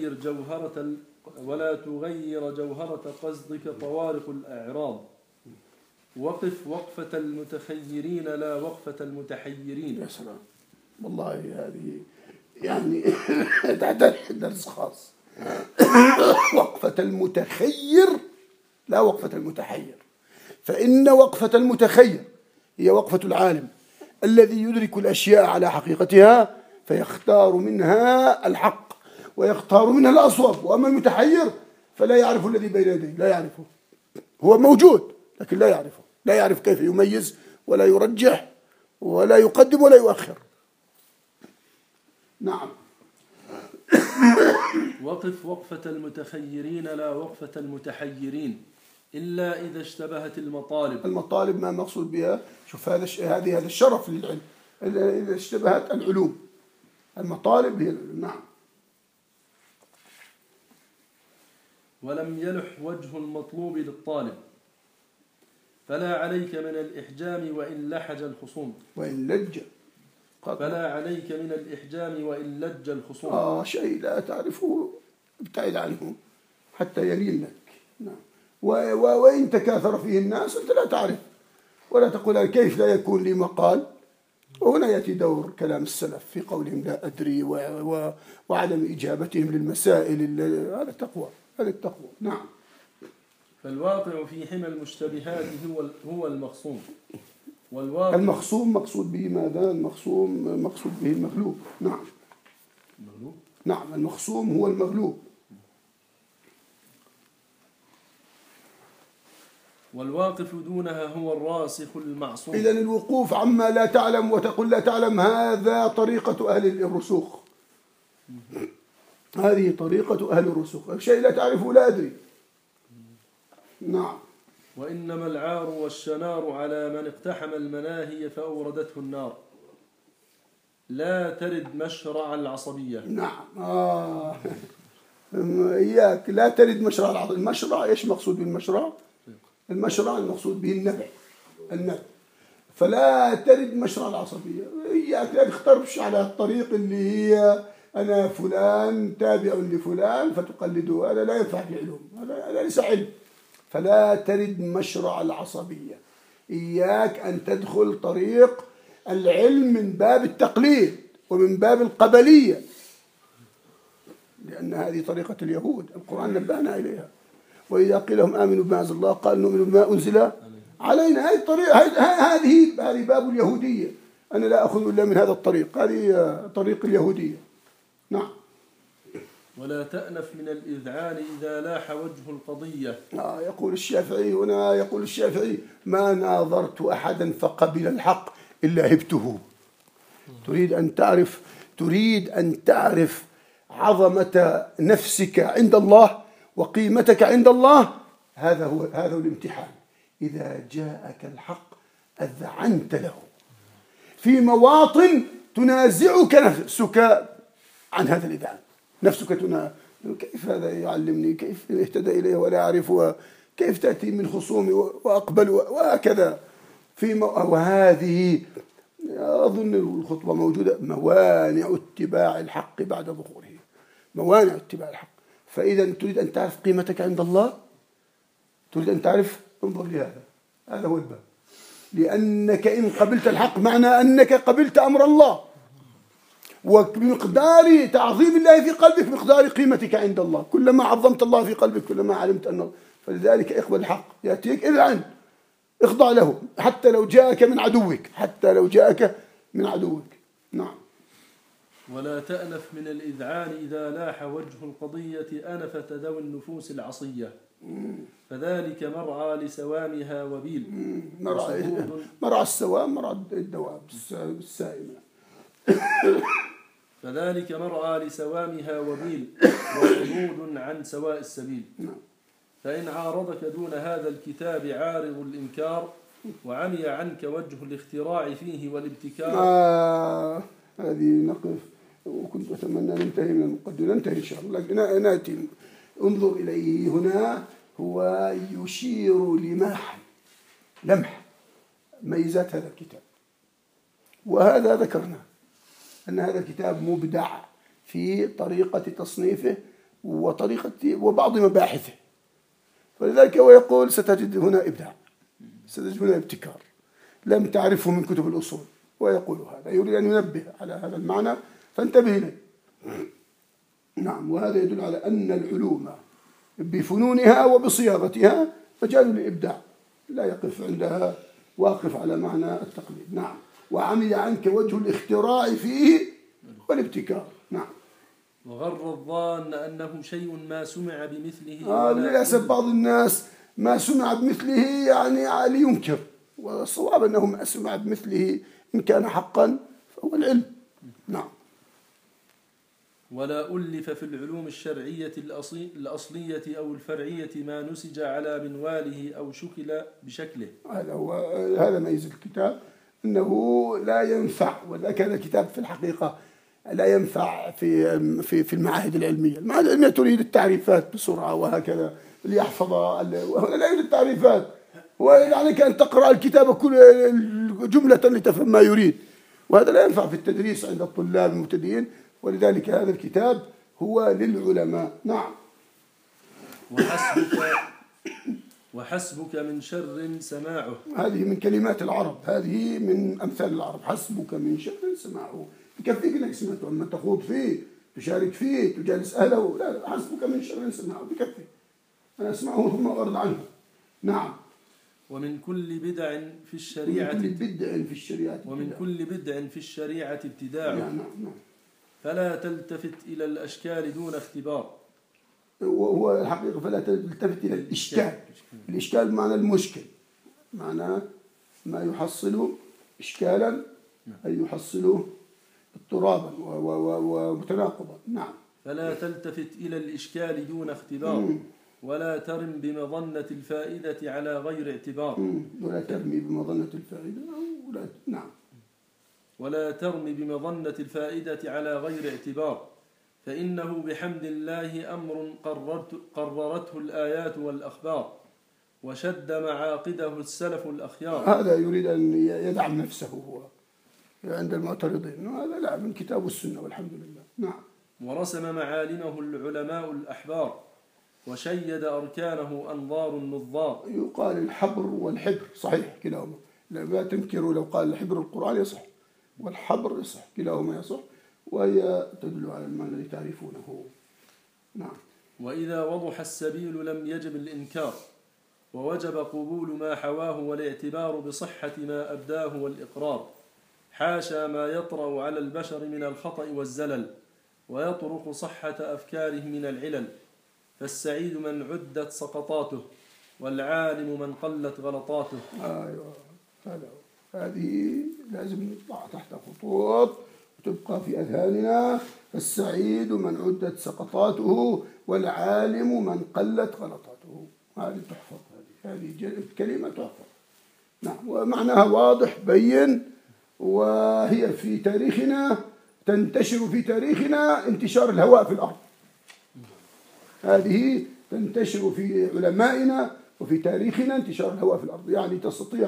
تغير جوهرة قصدك طوارق الأعراض. وقف وقفة المتخيرين لا وقفة المتحيرين. يا سلام، والله هذه يعني تحتاج درس خاص. وقفة المتخير لا وقفة المتحير، فإن وقفة المتخير هي وقفة العالم الذي يدرك الأشياء على حقيقتها فيختار منها الحق ويختار منها الأصوب. وأما المتحير فلا يعرف الذي بين يديه، لا يعرفه، هو موجود لكن لا يعرفه، لا يعرف كيف يميز ولا يرجح ولا يقدم ولا يؤخر. نعم. وقف وقفة المتخيرين لا وقفة المتحيرين، إلا إذا اشتبهت المطالب. المطالب ما مقصود بها؟ شوف هذا الشرف للعلم، إذا اشتبهت العلوم، المطالب هي العلوم. نعم. ولم يلح وجه المطلوب للطالب، فلا عليك من الإحجام وإن لحج الخصوم. وإن لج، فلا عليك من الإحجام وإن لج الخصوم. شيء لا تعرفه ابتعد عنه حتى يلين لك. نعم. وإن تكاثر فيه الناس أنت لا تعرف، ولا تقول كيف لا يكون لي مقال. وهنا يأتي دور كلام السلف في قولهم لا أدري وعدم إجابتهم للمسائل. هذا التقوى، هذا التقوى. نعم. فالواقع في حمى المشتبهات هو المخصوم. المخصوم مقصود به ماذا؟ المخصوم مقصود به المغلوب. نعم. المغلوب؟ نعم، المخصوم هو المغلوب. والواقف دونها هو الراسخ المعصوم. إذن الوقوف عما لا تعلم وتقول لا تعلم، هذا طريقة أهل الرسوخ، هذه طريقة أهل الرسوخ. شيء لا تعرفه لا أدري. نعم. وإنما العار والشنار على من اقتحم المناهي فأوردته النار، لا ترد مشرع العصبية. نعم. إياك لا ترد مشرع العصبية. المشرع إيش مقصود بالمشرع؟ المشرع المقصود به النبع، النبع. فلا ترد مشرع العصبية. إياك لا تخترش على الطريق اللي هي أنا فلان تابع لفلان فتقلده، هذا لا ينفع في علوم، هذا ليس علم. فلا ترد مشرع العصبية. إياك أن تدخل طريق العلم من باب التقليد ومن باب القبلية، لأن هذه طريقة اليهود، القرآن نبهنا إليها. وإذا قيل لهم آمنوا بما أنزل الله قال نؤمن بما أنزل علينا. هذه الطريقة، هذه باب اليهودية. أنا لا أخذ إلا من هذا الطريق، هذه طريق اليهودية. نعم. ولا تأنف من الإذعان إذا لاح وجه القضية. يقول الشافعي هنا، يقول الشافعي: ما ناظرت أحدا فقبل الحق إلا هبته. تريد أن تعرف عظمة نفسك عند الله وقيمتك عند الله. هذا هو الامتحان. إذا جاءك الحق أذعنت له في مواطن تنازعك نفسك عن هذا الإذعان. نفسك كيف هذا يعلمني، كيف اهتدى إليه ولا أعرفه، كيف تأتي من خصومي وأقبل وهكذا. وهذه أظن الخطبة موجودة: موانع اتباع الحق بعد ظهوره. موانع اتباع الحق. فإذا تريد أن تعرف قيمتك عند الله، تريد أن تعرف، انظر لهذا، هذا هو الباب. لأنك إن قبلت الحق معنى أنك قبلت أمر الله، وبمقدار تعظيم الله في قلبك مقدار قيمتك عند الله. كلما عظمت الله في قلبك كلما علمت أنه، فلذلك اقبل الحق يأتيك إذعن، اخضع له حتى لو جاءك من عدوك. نعم. ولا تأنف من الإذعان إذا لاح وجه القضية أنفة ذوي النفوس العصية، فذلك مرعى لسوامها وبيل. مرعى السوام مرعى الدواب السائمة. فذلك مرعى لسوامها وبيل، وصمود عن سواء السبيل. فإن عارضك دون هذا الكتاب عارض الإنكار، وعمي عنك وجه الاختراع فيه والابتكار. هذه نقف، وكنت أتمنى ننتهي من المقدمة، ننتهي إن شاء الله، لكن نأتي. انظر إليه هنا، هو يشير لمح ميزات هذا الكتاب. وهذا ذكرنا أن هذا الكتاب مبدع في طريقة تصنيفه وبعض مباحثه. فلذلك هو يقول: ستجد هنا إبداع، ستجد هنا ابتكار لم تعرفه من كتب الأصول. ويقول هذا، يريد أن ينبه على هذا المعنى، فانتبه إليه. نعم. وهذا يدل على أن العلوم بفنونها وبصياغتها مجال للإبداع، لا يقف عندها واقف على معنى التقليد. نعم. وعمي عنك وجه الاختراع فيه والابتكار. نعم. وغر الظان أنه شيء ما سمع بمثله. للأسف بعض الناس ما سمع بمثله يعني لينكر، والصواب أنه ما سمع بمثله إن كان حقا فهو العلم. نعم. ولا ألف في العلوم الشرعية الأصلية أو الفرعية ما نسج على منواله أو شكل بشكله. هذا ميز الكتاب، أنه لا ينفع. وذاك هذا الكتاب في الحقيقة لا ينفع في المعاهد العلمية. المعاهد العلمية تريد التعريفات بسرعة وهكذا ليحفظها، لا يريد التعريفات، وعليك أن تقرأ الكتاب كل جملة لتفهم ما يريد، وهذا لا ينفع في التدريس عند الطلاب المبتدئين. ولذلك هذا الكتاب هو للعلماء. نعم. وحسبك من شر سماعه. هذه من كلمات العرب، هذه من أمثال العرب. حسبك من شر سماعه، بكفيك انك سمعته. اما تخوض فيه، تشارك فيه، تجالس اهله، لا، حسبك من شر سماعه، بكفي انا اسمعه ثم اغرد عنه. نعم. ومن كل بدع في الشريعة ابتداع. نعم. فلا تلتفت إلى الأشكال دون اختبار. وهو الحقيقة فلا تلتفت إلى الإشكال. الإشكال معنى المشكل، معنى ما يحصل إشكالا أي يحصله اضطرابا ومتناقضا. نعم. فلا تلتفت إلى الإشكال دون اختبار، ولا ترم بمظنة الفائدة على غير اعتبار. ولا ترمي بمظنة الفائدة نعم. ولا ترمي بمظنة الفائدة على غير اعتبار، فإنه بحمد الله أمر قررته الآيات والأخبار، وشد معاقده السلف الأخيار. هذا يريد أن يدعم نفسه هو عند المعترضين، هذا لا، من كتاب السنة والحمد لله. نعم. ورسم معالمه العلماء الأحبار، وشيد أركانه أنظار النظار. يقال الحبر والحبر صحيح كلاهما، لا تنكروا لو قال الحبر القرآن يصح والحبر يصح، كلاهما يصح، وهي تدل على المعنى الذي تعرفونه. نعم. وإذا وضح السبيل لم يجب الإنكار، ووجب قبول ما حواه والاعتبار بصحة ما أبداه والإقرار. حاشا ما يطرأ على البشر من الخطأ والزلل، ويطرق صحة أفكاره من العلل. فالسعيد من عدت سقطاته، والعالم من قلت غلطاته. أيوة، هذه لازم نطلع تحت خطوط وتبقى في أذهاننا. السعيد من عدت سقطاته، والعالم من قلت غلطاته. هذه تحفظ، هذه كلمة تحفظ. نعم، ومعناها واضح بين، وهي في تاريخنا تنتشر في تاريخنا انتشار الهواء في الأرض. هذه تنتشر في علمائنا وفي تاريخنا انتشار الهواء في الأرض، يعني تستطيع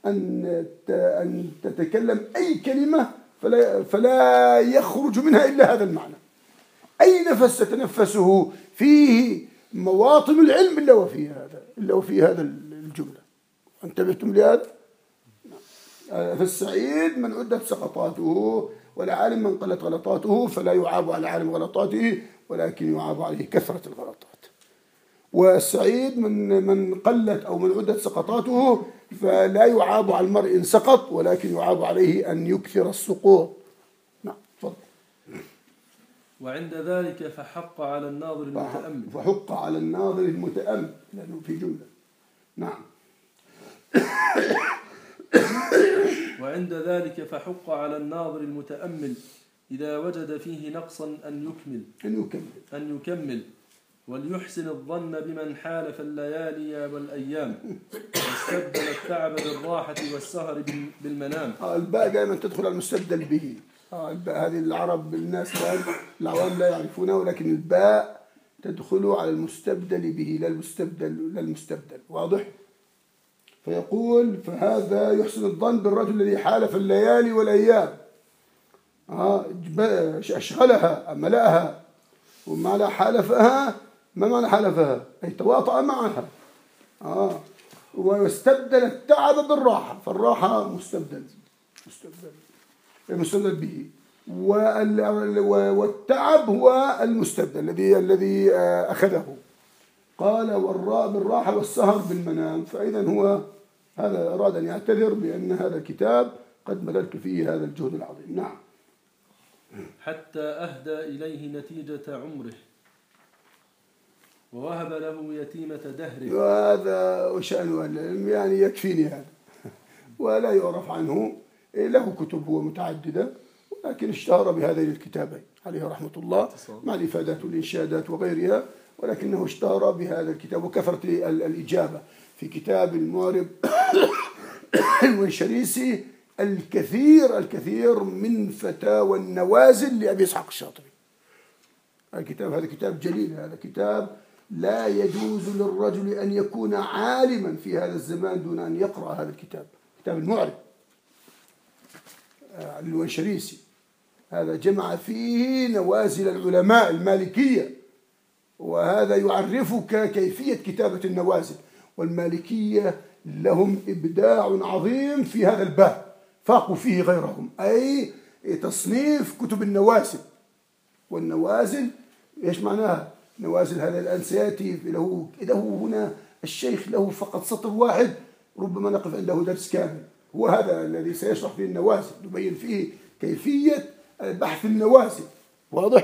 أن تتكلم أي كلمة فلا يخرج منها إلا هذا المعنى. أي نفس تتنفسه فيه مواطن العلم إلا وفي هذا الجملة. انتبهتم لهذا؟ فالسعيد من عدت سقطاته، والعالم من قلت غلطاته. فلا يعاب على العالم غلطاته، ولكن يعاب عليه كثرة الغلطات. والسعيد من قلت أو من عدت سقطاته، فلا يعاب على المرء إن سقط، ولكن يعاب عليه أن يكثر السقوط. نعم، تفضل. وعند ذلك فحق على الناظر المتأمل. فحق على الناظر المتأمل، لأنه في جملة. نعم. وعند ذلك فحق على الناظر المتأمل إذا وجد فيه نقصا أن يكمل وليحسن الظن بمن حالف الليالي والأيام، واستبدل التعب بالراحة والسهر بالمنام. الباء دائما تدخل على المستبدل به. الباء هذه العرب الناس العوام لا يعرفونها، ولكن الباء تدخل على المستبدل به لا المستبدل. واضح؟ فيقول فهذا يحسن الظن بالرجل الذي حالف الليالي والأيام، أشغلها ملأها. ومعنى حالفها، ما معنى حالفها؟ أي تواطأ معها. ويستبدل التعب بالراحة، فالراحة مستبدل به، والتعب هو المستبدل الذي أخذه. قال والراء بالراحة والسهر بالمنام. فإذا هو هذا أراد أن يعتذر بأن هذا الكتاب قد بذلت فيه هذا الجهد العظيم. نعم. حتى أهدى إليه نتيجة عمره، ووهب له يتيمة دهره. وهذا شأن العلم، يعني يكفيني هذا، ولا يعرف عنه. له كتب متعددة، ولكن اشتهر بهذين الكتابين عليه رحمة الله، مع الإفادات والإنشادات وغيرها، ولكنه اشتهر بهذا الكتاب. وكثرت الإجابة في كتاب المعرب الونشريسي الكثير من فتاوى النوازل لأبي إسحاق الشاطبي. هذا كتاب جليل، هذا كتاب لا يجوز للرجل أن يكون عالما في هذا الزمان دون أن يقرأ هذا الكتاب، كتاب المعرب الونشريسي. هذا جمع فيه نوازل العلماء المالكية، وهذا يعرفك كيفية كتابة النوازل. والمالكية لهم إبداع عظيم في هذا الباب، فاقوا فيه غيرهم، أي تصنيف كتب النوازل. والنوازل إيش معناها؟ نوازل هذا الآن سيأتي له هنا الشيخ له فقط سطر واحد، ربما نقف عنده درس كامل. هو هذا الذي سيشرح فيه النوازل، يبين فيه كيفية بحث النوازل. واضح؟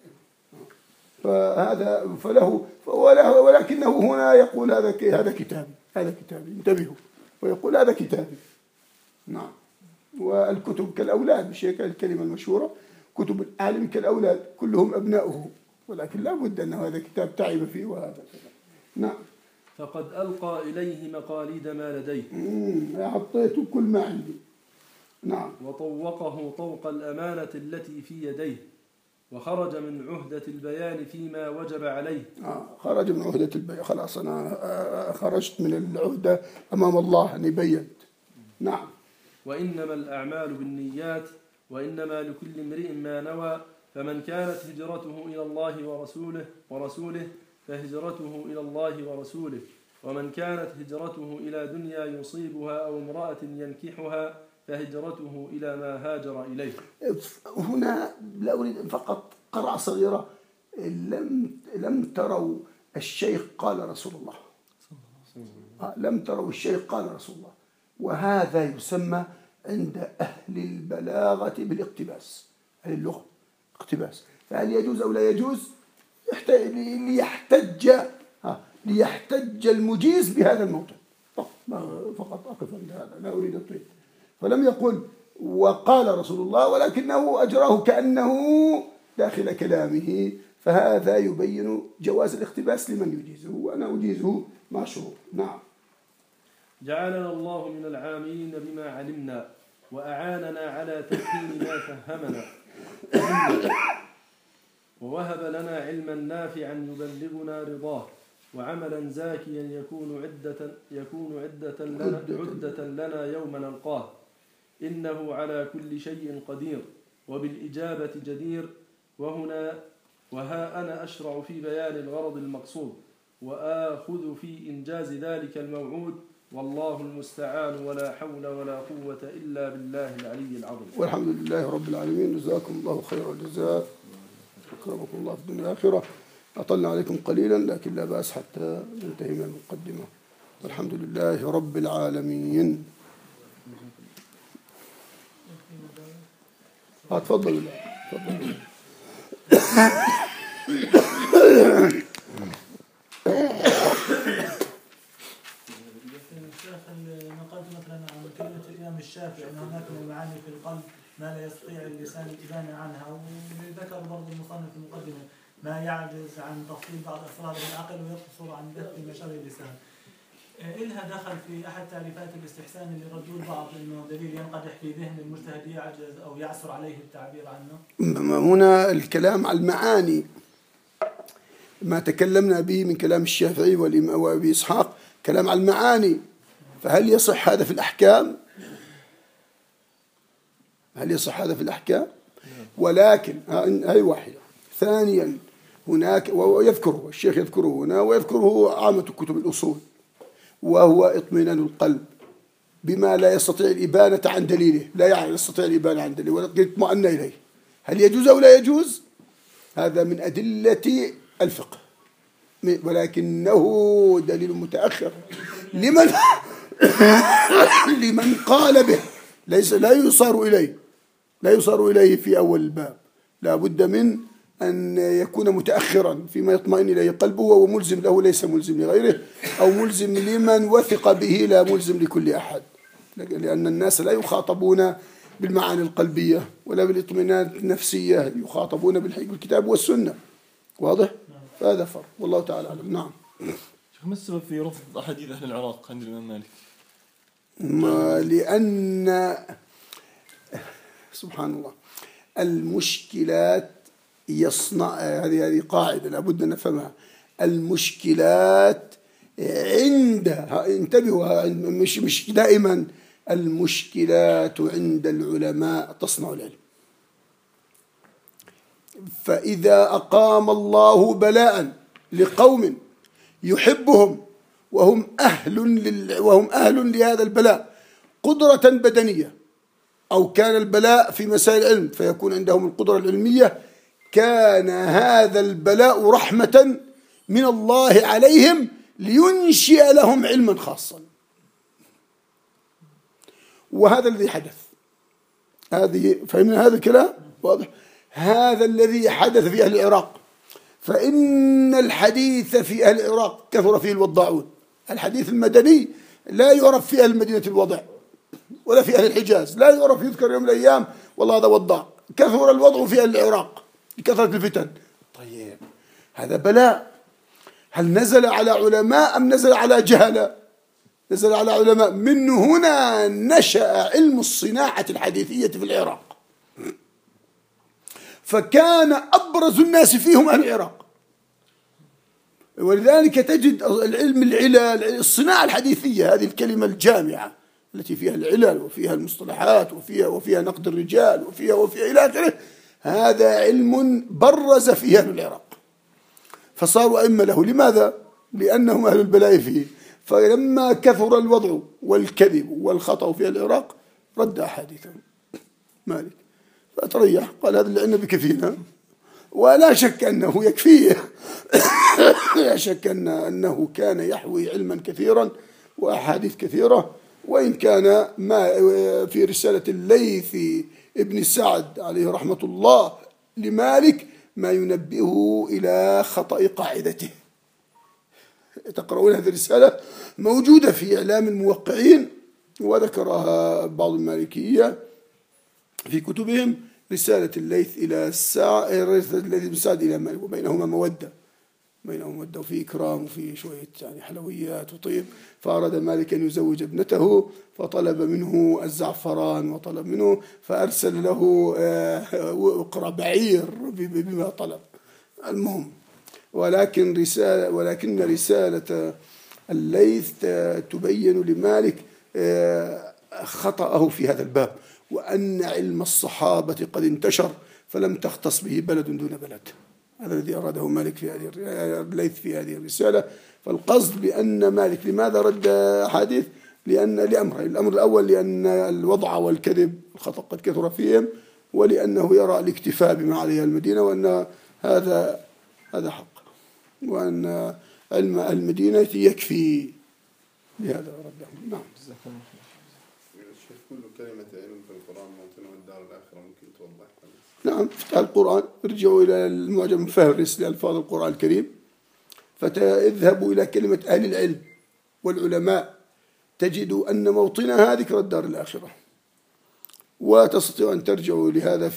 فله ولكنه هنا يقول هذا كتابي انتبهوا، ويقول هذا كتابي. نعم. والكتب كالأولاد، بشيء الكلمة المشهورة، كتب العالم كالأولاد كلهم أبناؤه، ولكن لا بد أنه هذا كتاب تعب فيه وهذا. نعم. فقد ألقى إليه مقاليد ما لديه. أعطيته كل ما عندي. نعم. وطوقه طوق الأمانة التي في يديه، وخرج من عهدة البيان فيما وجب عليه. خرج من عهدة البيان، خلاص أنا خرجت من العهدة أمام الله أني بينت. نعم. وإنما الأعمال بالنيات وإنما لكل امرئ ما نوى، فمن كانت هجرته إلى الله ورسوله فهجرته إلى الله ورسوله، ومن كانت هجرته إلى دنيا يصيبها أو امرأة ينكحها فهجرته إلى ما هاجر إليه. هنا لا أريد فقط قرعة صغيرة. لم تروا الشيخ قال رسول الله، لم تروا الشيخ قال رسول الله، وهذا يسمى عند أهل البلاغة بالاقتباس، أهل اللغة اقتباس. فهل يجوز أو لا يجوز؟ ليحتج المجيز بهذا الموضوع فقط. أقف عند هذا، لا أريد الطيب. فلم يقل وقال رسول الله، ولكنه أجراه كأنه داخل كلامه، فهذا يبين جواز الاقتباس لمن يجيزه، وأنا أجيزه مع شروط. نعم. جعلنا الله من العاملين بما علمنا، وأعاننا على تفهيم ما فهمنا، ووهب لنا علما نافعا يبلغنا رضاه، وعملا زاكيا يكون عدة لنا يوم نلقاه، إنه على كل شيء قدير وبالإجابة جدير. وها أنا أشرع في بيان الغرض المقصود، وآخذ في إنجاز ذلك الموعود، والله المستعان، ولا حول ولا قوة إلا بالله العلي العظيم. والحمد لله رب العالمين. جزاكم الله خير الجزاء، أكرمكم الله في الدنيا والآخرة. أطلنا عليكم قليلا لكن لا بأس حتى ننتهي من المقدمة. والحمد لله رب العالمين. تفضل. نقلت مثلا عن كلمة الإمام الشافعي أن هناك من المعاني في القلب ما لا يستطيع اللسان الإبانة عنها، وذكر برضه المصنف في المقدمة ما يعجز عن تفصيل بعض أسرار العقل ويقصر عن بث مشار اللسان. إلها دخل في أحد تعريفات الاستحسان اللي ردوا البعض إنه دليل ينقدح في ذهن المجتهد يعجز أو يعسر عليه التعبير عنه. هنا الكلام على المعاني ما تكلمنا به من كلام الشافعي وأبي إسحاق، كلام على المعاني. فهل يصح هذا في الأحكام؟ هل يصح هذا في الأحكام؟ ولكن هذه واحدة. ثانيا هناك، ويذكره الشيخ يذكره هنا ويذكره عامة كتب الأصول، وهو اطمئنان القلب بما لا يستطيع الإبانة عن دليله، لا يستطيع الإبانة عن دليله ولا يطمئن إليه. هل يجوز أو لا يجوز؟ هذا من أدلة الفقه، ولكنه دليل متأخر لمن قال به، لا يصار إليه في أول الباب. لا بد من أن يكون متأخرا فيما يطمئن إليه قلبه، وهو ملزم له ليس ملزم لغيره، أو ملزم لمن وثق به لا ملزم لكل أحد، لأن الناس لا يخاطبون بالمعاني القلبية ولا بالاطمئنان النفسية، يخاطبون بالكتاب والسنة. واضح؟ فهذا فرق، والله تعالى أعلم. نعم. ما السبب في رفض أحاديث أهل العراق عند الإمام مالك؟ لأن سبحان الله المشكلات هذه قاعدة لابد أن نفهمها. المشكلات انتبهوا، مش دائما المشكلات عند العلماء تصنع العلم. فإذا أقام الله بلاء لقوم يحبهم وهم أهل لهذا البلاء قدرة بدنية، أو كان البلاء في مسائل العلم فيكون عندهم القدرة العلمية، كان هذا البلاء رحمة من الله عليهم لينشئ لهم علما خاصا. وهذا الذي حدث. فهمنا هذا الكلام؟ واضح؟ هذا الذي حدث في أهل العراق. فإن الحديث في أهل العراق كثر فيه الوضاعون. الحديث المدني لا يعرف في أهل مدينة الوضع ولا في أهل الحجاز، لا يعرف يذكر يوم من الأيام والله هذا وضاع. كثر الوضع في أهل العراق لكثرة الفتن. طيب هذا بلاء، هل نزل على علماء أم نزل على جهلة؟ نزل على علماء. من هنا نشأ علم الصناعة الحديثية في العراق. فكان أبرز الناس فيهم أهل العراق. ولذلك تجد العلم العلل، الصناعة الحديثية، هذه الكلمة الجامعة التي فيها العلل وفيها المصطلحات وفيها نقد الرجال وفيها إلى آخره، هذا علم برز فيه أهل العراق فصاروا أئمة له. لماذا؟ لأنهم أهل البلاء فيه. فلما كثر الوضع والكذب والخطأ في العراق رد أحاديثهم مالك فتريح، قال هذا اللي عندنا بكفينا، ولا شك أنه يكفيه لا شك أنه كان يحوي علما كثيرا وأحاديث كثيرة. وإن كان ما في رسالة الليث ابن سعد عليه رحمة الله لمالك ما ينبئه إلى خطأ قاعدته. تقرؤون هذه الرسالة موجودة في إعلام الموقعين، وذكرها بعض المالكية في كتبهم، رسالة الليث إلى سعد إلى مالك، وبينهما مودة، وفي إكرام وفي شوية يعني حلويات وطيب. فأراد مالك أن يزوج ابنته فطلب منه الزعفران وطلب منه، فأرسل له وقر بعير بما طلب. المهم، ولكن رسالة الليث تبين لمالك خطأه في هذا الباب، وأن علم الصحابة قد انتشر فلم تختص به بلد دون بلد. هذا الذي أراده مالك في هذه الليث في هذه الرسالة. فالقصد بأن مالك لماذا رد حديث؟ لأن لأمرين: الأمر الأول لأن الوضع والكذب الخطأ قد كثر فيهم، ولأنه يرى الاكتفاء بما عليها المدينة، وأن هذا حق، وأن علم المدينة يكفي. لهذا ردهم. نعم. الشيخ كل كلمة علم في القرآن موطنها الدار الآخرة، ممكن توضح؟ نعم. افتح القرآن، ارجعوا إلى المعجم المفهرس لألفاظ القرآن الكريم، فاذهبوا إلى كلمة أهل العلم والعلماء، تجدوا أن موطنها ذكر الدار الآخرة. وتستطيعوا أن ترجعوا لهذا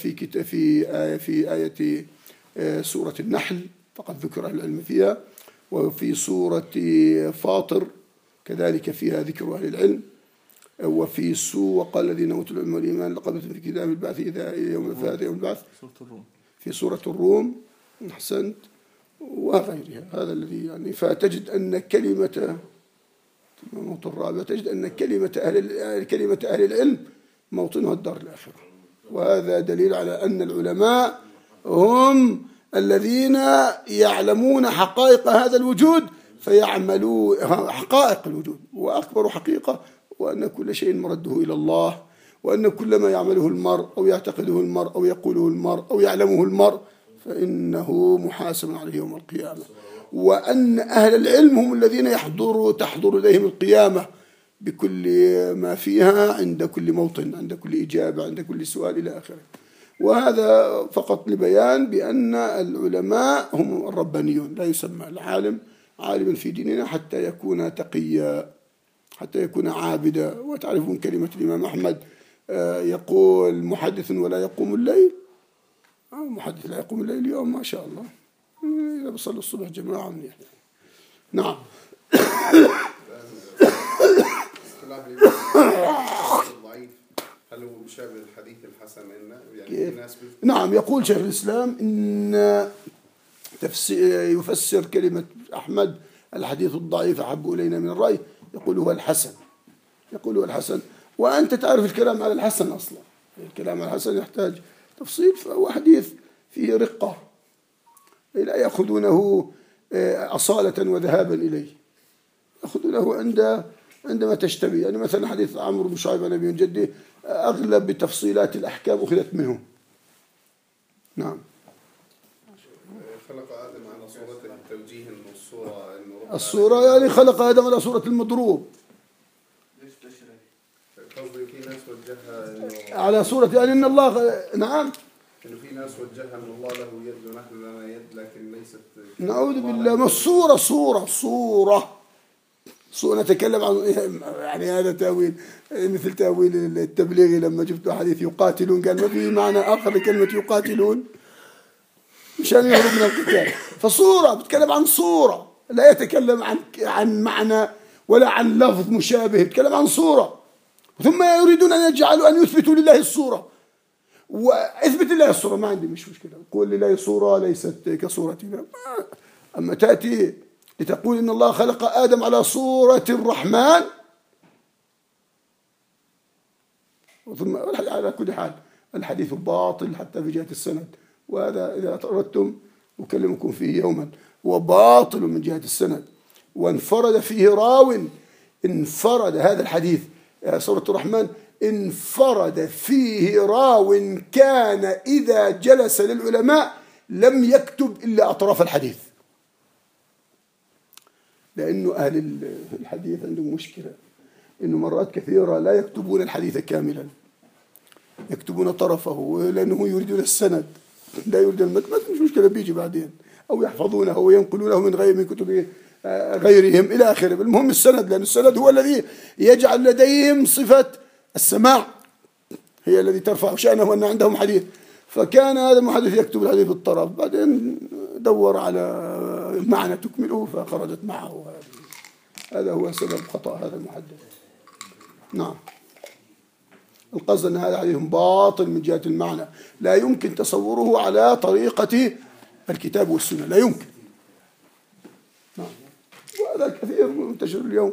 في آية سورة النحل فقد ذكر أهل العلم فيها، وفي سورة فاطر كذلك فيها ذكر أهل العلم، وفي وقال الذين أوتوا العلم والإيمان لقد في كتاب البعث إذا يوم البعث في سورة الروم. أحسنت. وغيرها. هذا الذي يعني، فتجد أن كلمة الموطن الرابع، تجد أن كلمة أهل العلم موطنها الدار الآخرة. وهذا دليل على أن العلماء هم الذين يعلمون حقائق هذا الوجود، فيعملوا حقائق الوجود. وأكبر حقيقة وأن كل شيء مرده إلى الله، وأن كل ما يعمله المرء أو يعتقده المرء أو يقوله المرء أو يعلمه المرء فإنه محاسب عليه يوم القيامة. وأن أهل العلم هم الذين تحضر إليهم القيامة بكل ما فيها، عند كل موطن، عند كل إجابة، عند كل سؤال إلى آخره. وهذا فقط لبيان بأن العلماء هم الربانيون. لا يسمى العالم عالما في ديننا حتى يكون تقيا، حتى يكون عابدا. وتعرفون كلمة الإمام أحمد يقول محدث ولا يقوم الليل، محدث لا يقوم الليل اليوم ما شاء الله، إذا بصلوا الصبح جماعة منيح. نعم. هل هو مشابه الحديث الحسن؟ يعني نعم. يقول شيخ الإسلام إن يفسر كلمة أحمد الحديث الضعيف أحب إلينا من الرأي، يقول هو الحسن. وأنت تعرف الكلام على الحسن أصلا، الكلام على الحسن يحتاج تفصيل. فهو حديث فيه رقة لا يأخذونه أصالة وذهابا إليه، يأخذونه عندما تشتبه. يعني مثلا حديث عمرو بن شعيب عن أبي جده أغلب بتفصيلات الأحكام أخذت منه. نعم. خلق آدم على صورته، توجيه الصورة يعني خلق آدم على صورة المضروب، في ناس وجهها على صورة يعني إن الله. نعم. إنه في ناس وجهها أن الله له يد ونحن لنا يد، لكن ليست. نعوذ بالله. ما الصورة نتكلم عن يعني هذا تأويل مثل تأويل التبليغي لما جبت حديث يقاتلون، قال ما في معنى آخر لكلمة يقاتلون مشان يهرب من القتال. فصورة بتكلم عن صورة، لا يتكلم عن معنى ولا عن لفظ مشابه، يتكلم عن صورة. ثم يريدون أن يجعلوا أن يثبتوا لله الصورة، واثبت الله الصورة، ما عندي مش مشكلة. قول لله صورة ليست كصورتنا. أما تأتي لتقول إن الله خلق آدم على صورة الرحمن، ثم على كل حال الحديث باطل حتى في جهة السند، وهذا إذا أردتم أكلمكم فيه يوما، هو باطل من جهة السند. وانفرد فيه راو، انفرد هذا الحديث صورة الرحمن انفرد فيه راو كان إذا جلس للعلماء لم يكتب إلا أطراف الحديث، لأنه أهل الحديث عندهم مشكلة إنه مرات كثيرة لا يكتبون الحديث كاملا، يكتبون طرفه لأنه يريدون السند، لا يريد المتن، مش مشكلة بيجي بعدين، أو يحفظونه وينقلونه من كتب غيرهم إلى آخره. المهم السند، لأن السند هو الذي يجعل لديهم صفة السماع، هي الذي ترفع شأنه أن عندهم حديث. فكان هذا المحدث يكتب الحديث بالطرف، بعدين دور على معنى تكمله فخرجت معه. هذا هو سبب خطأ هذا المحدث. نعم، القصد أن هذا حديث باطل من جهة المعنى، لا يمكن تصوره على طريقة الكتاب والسنة، لا يمكن. نعم، وهذا كثير منتشر اليوم.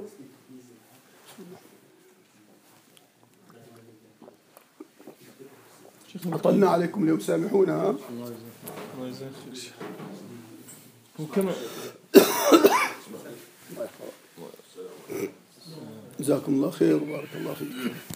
أطلنا عليكم اليوم، سامحونا. الله يجزاك خير. وكما جزاكم الله خير وبارك الله فيكم.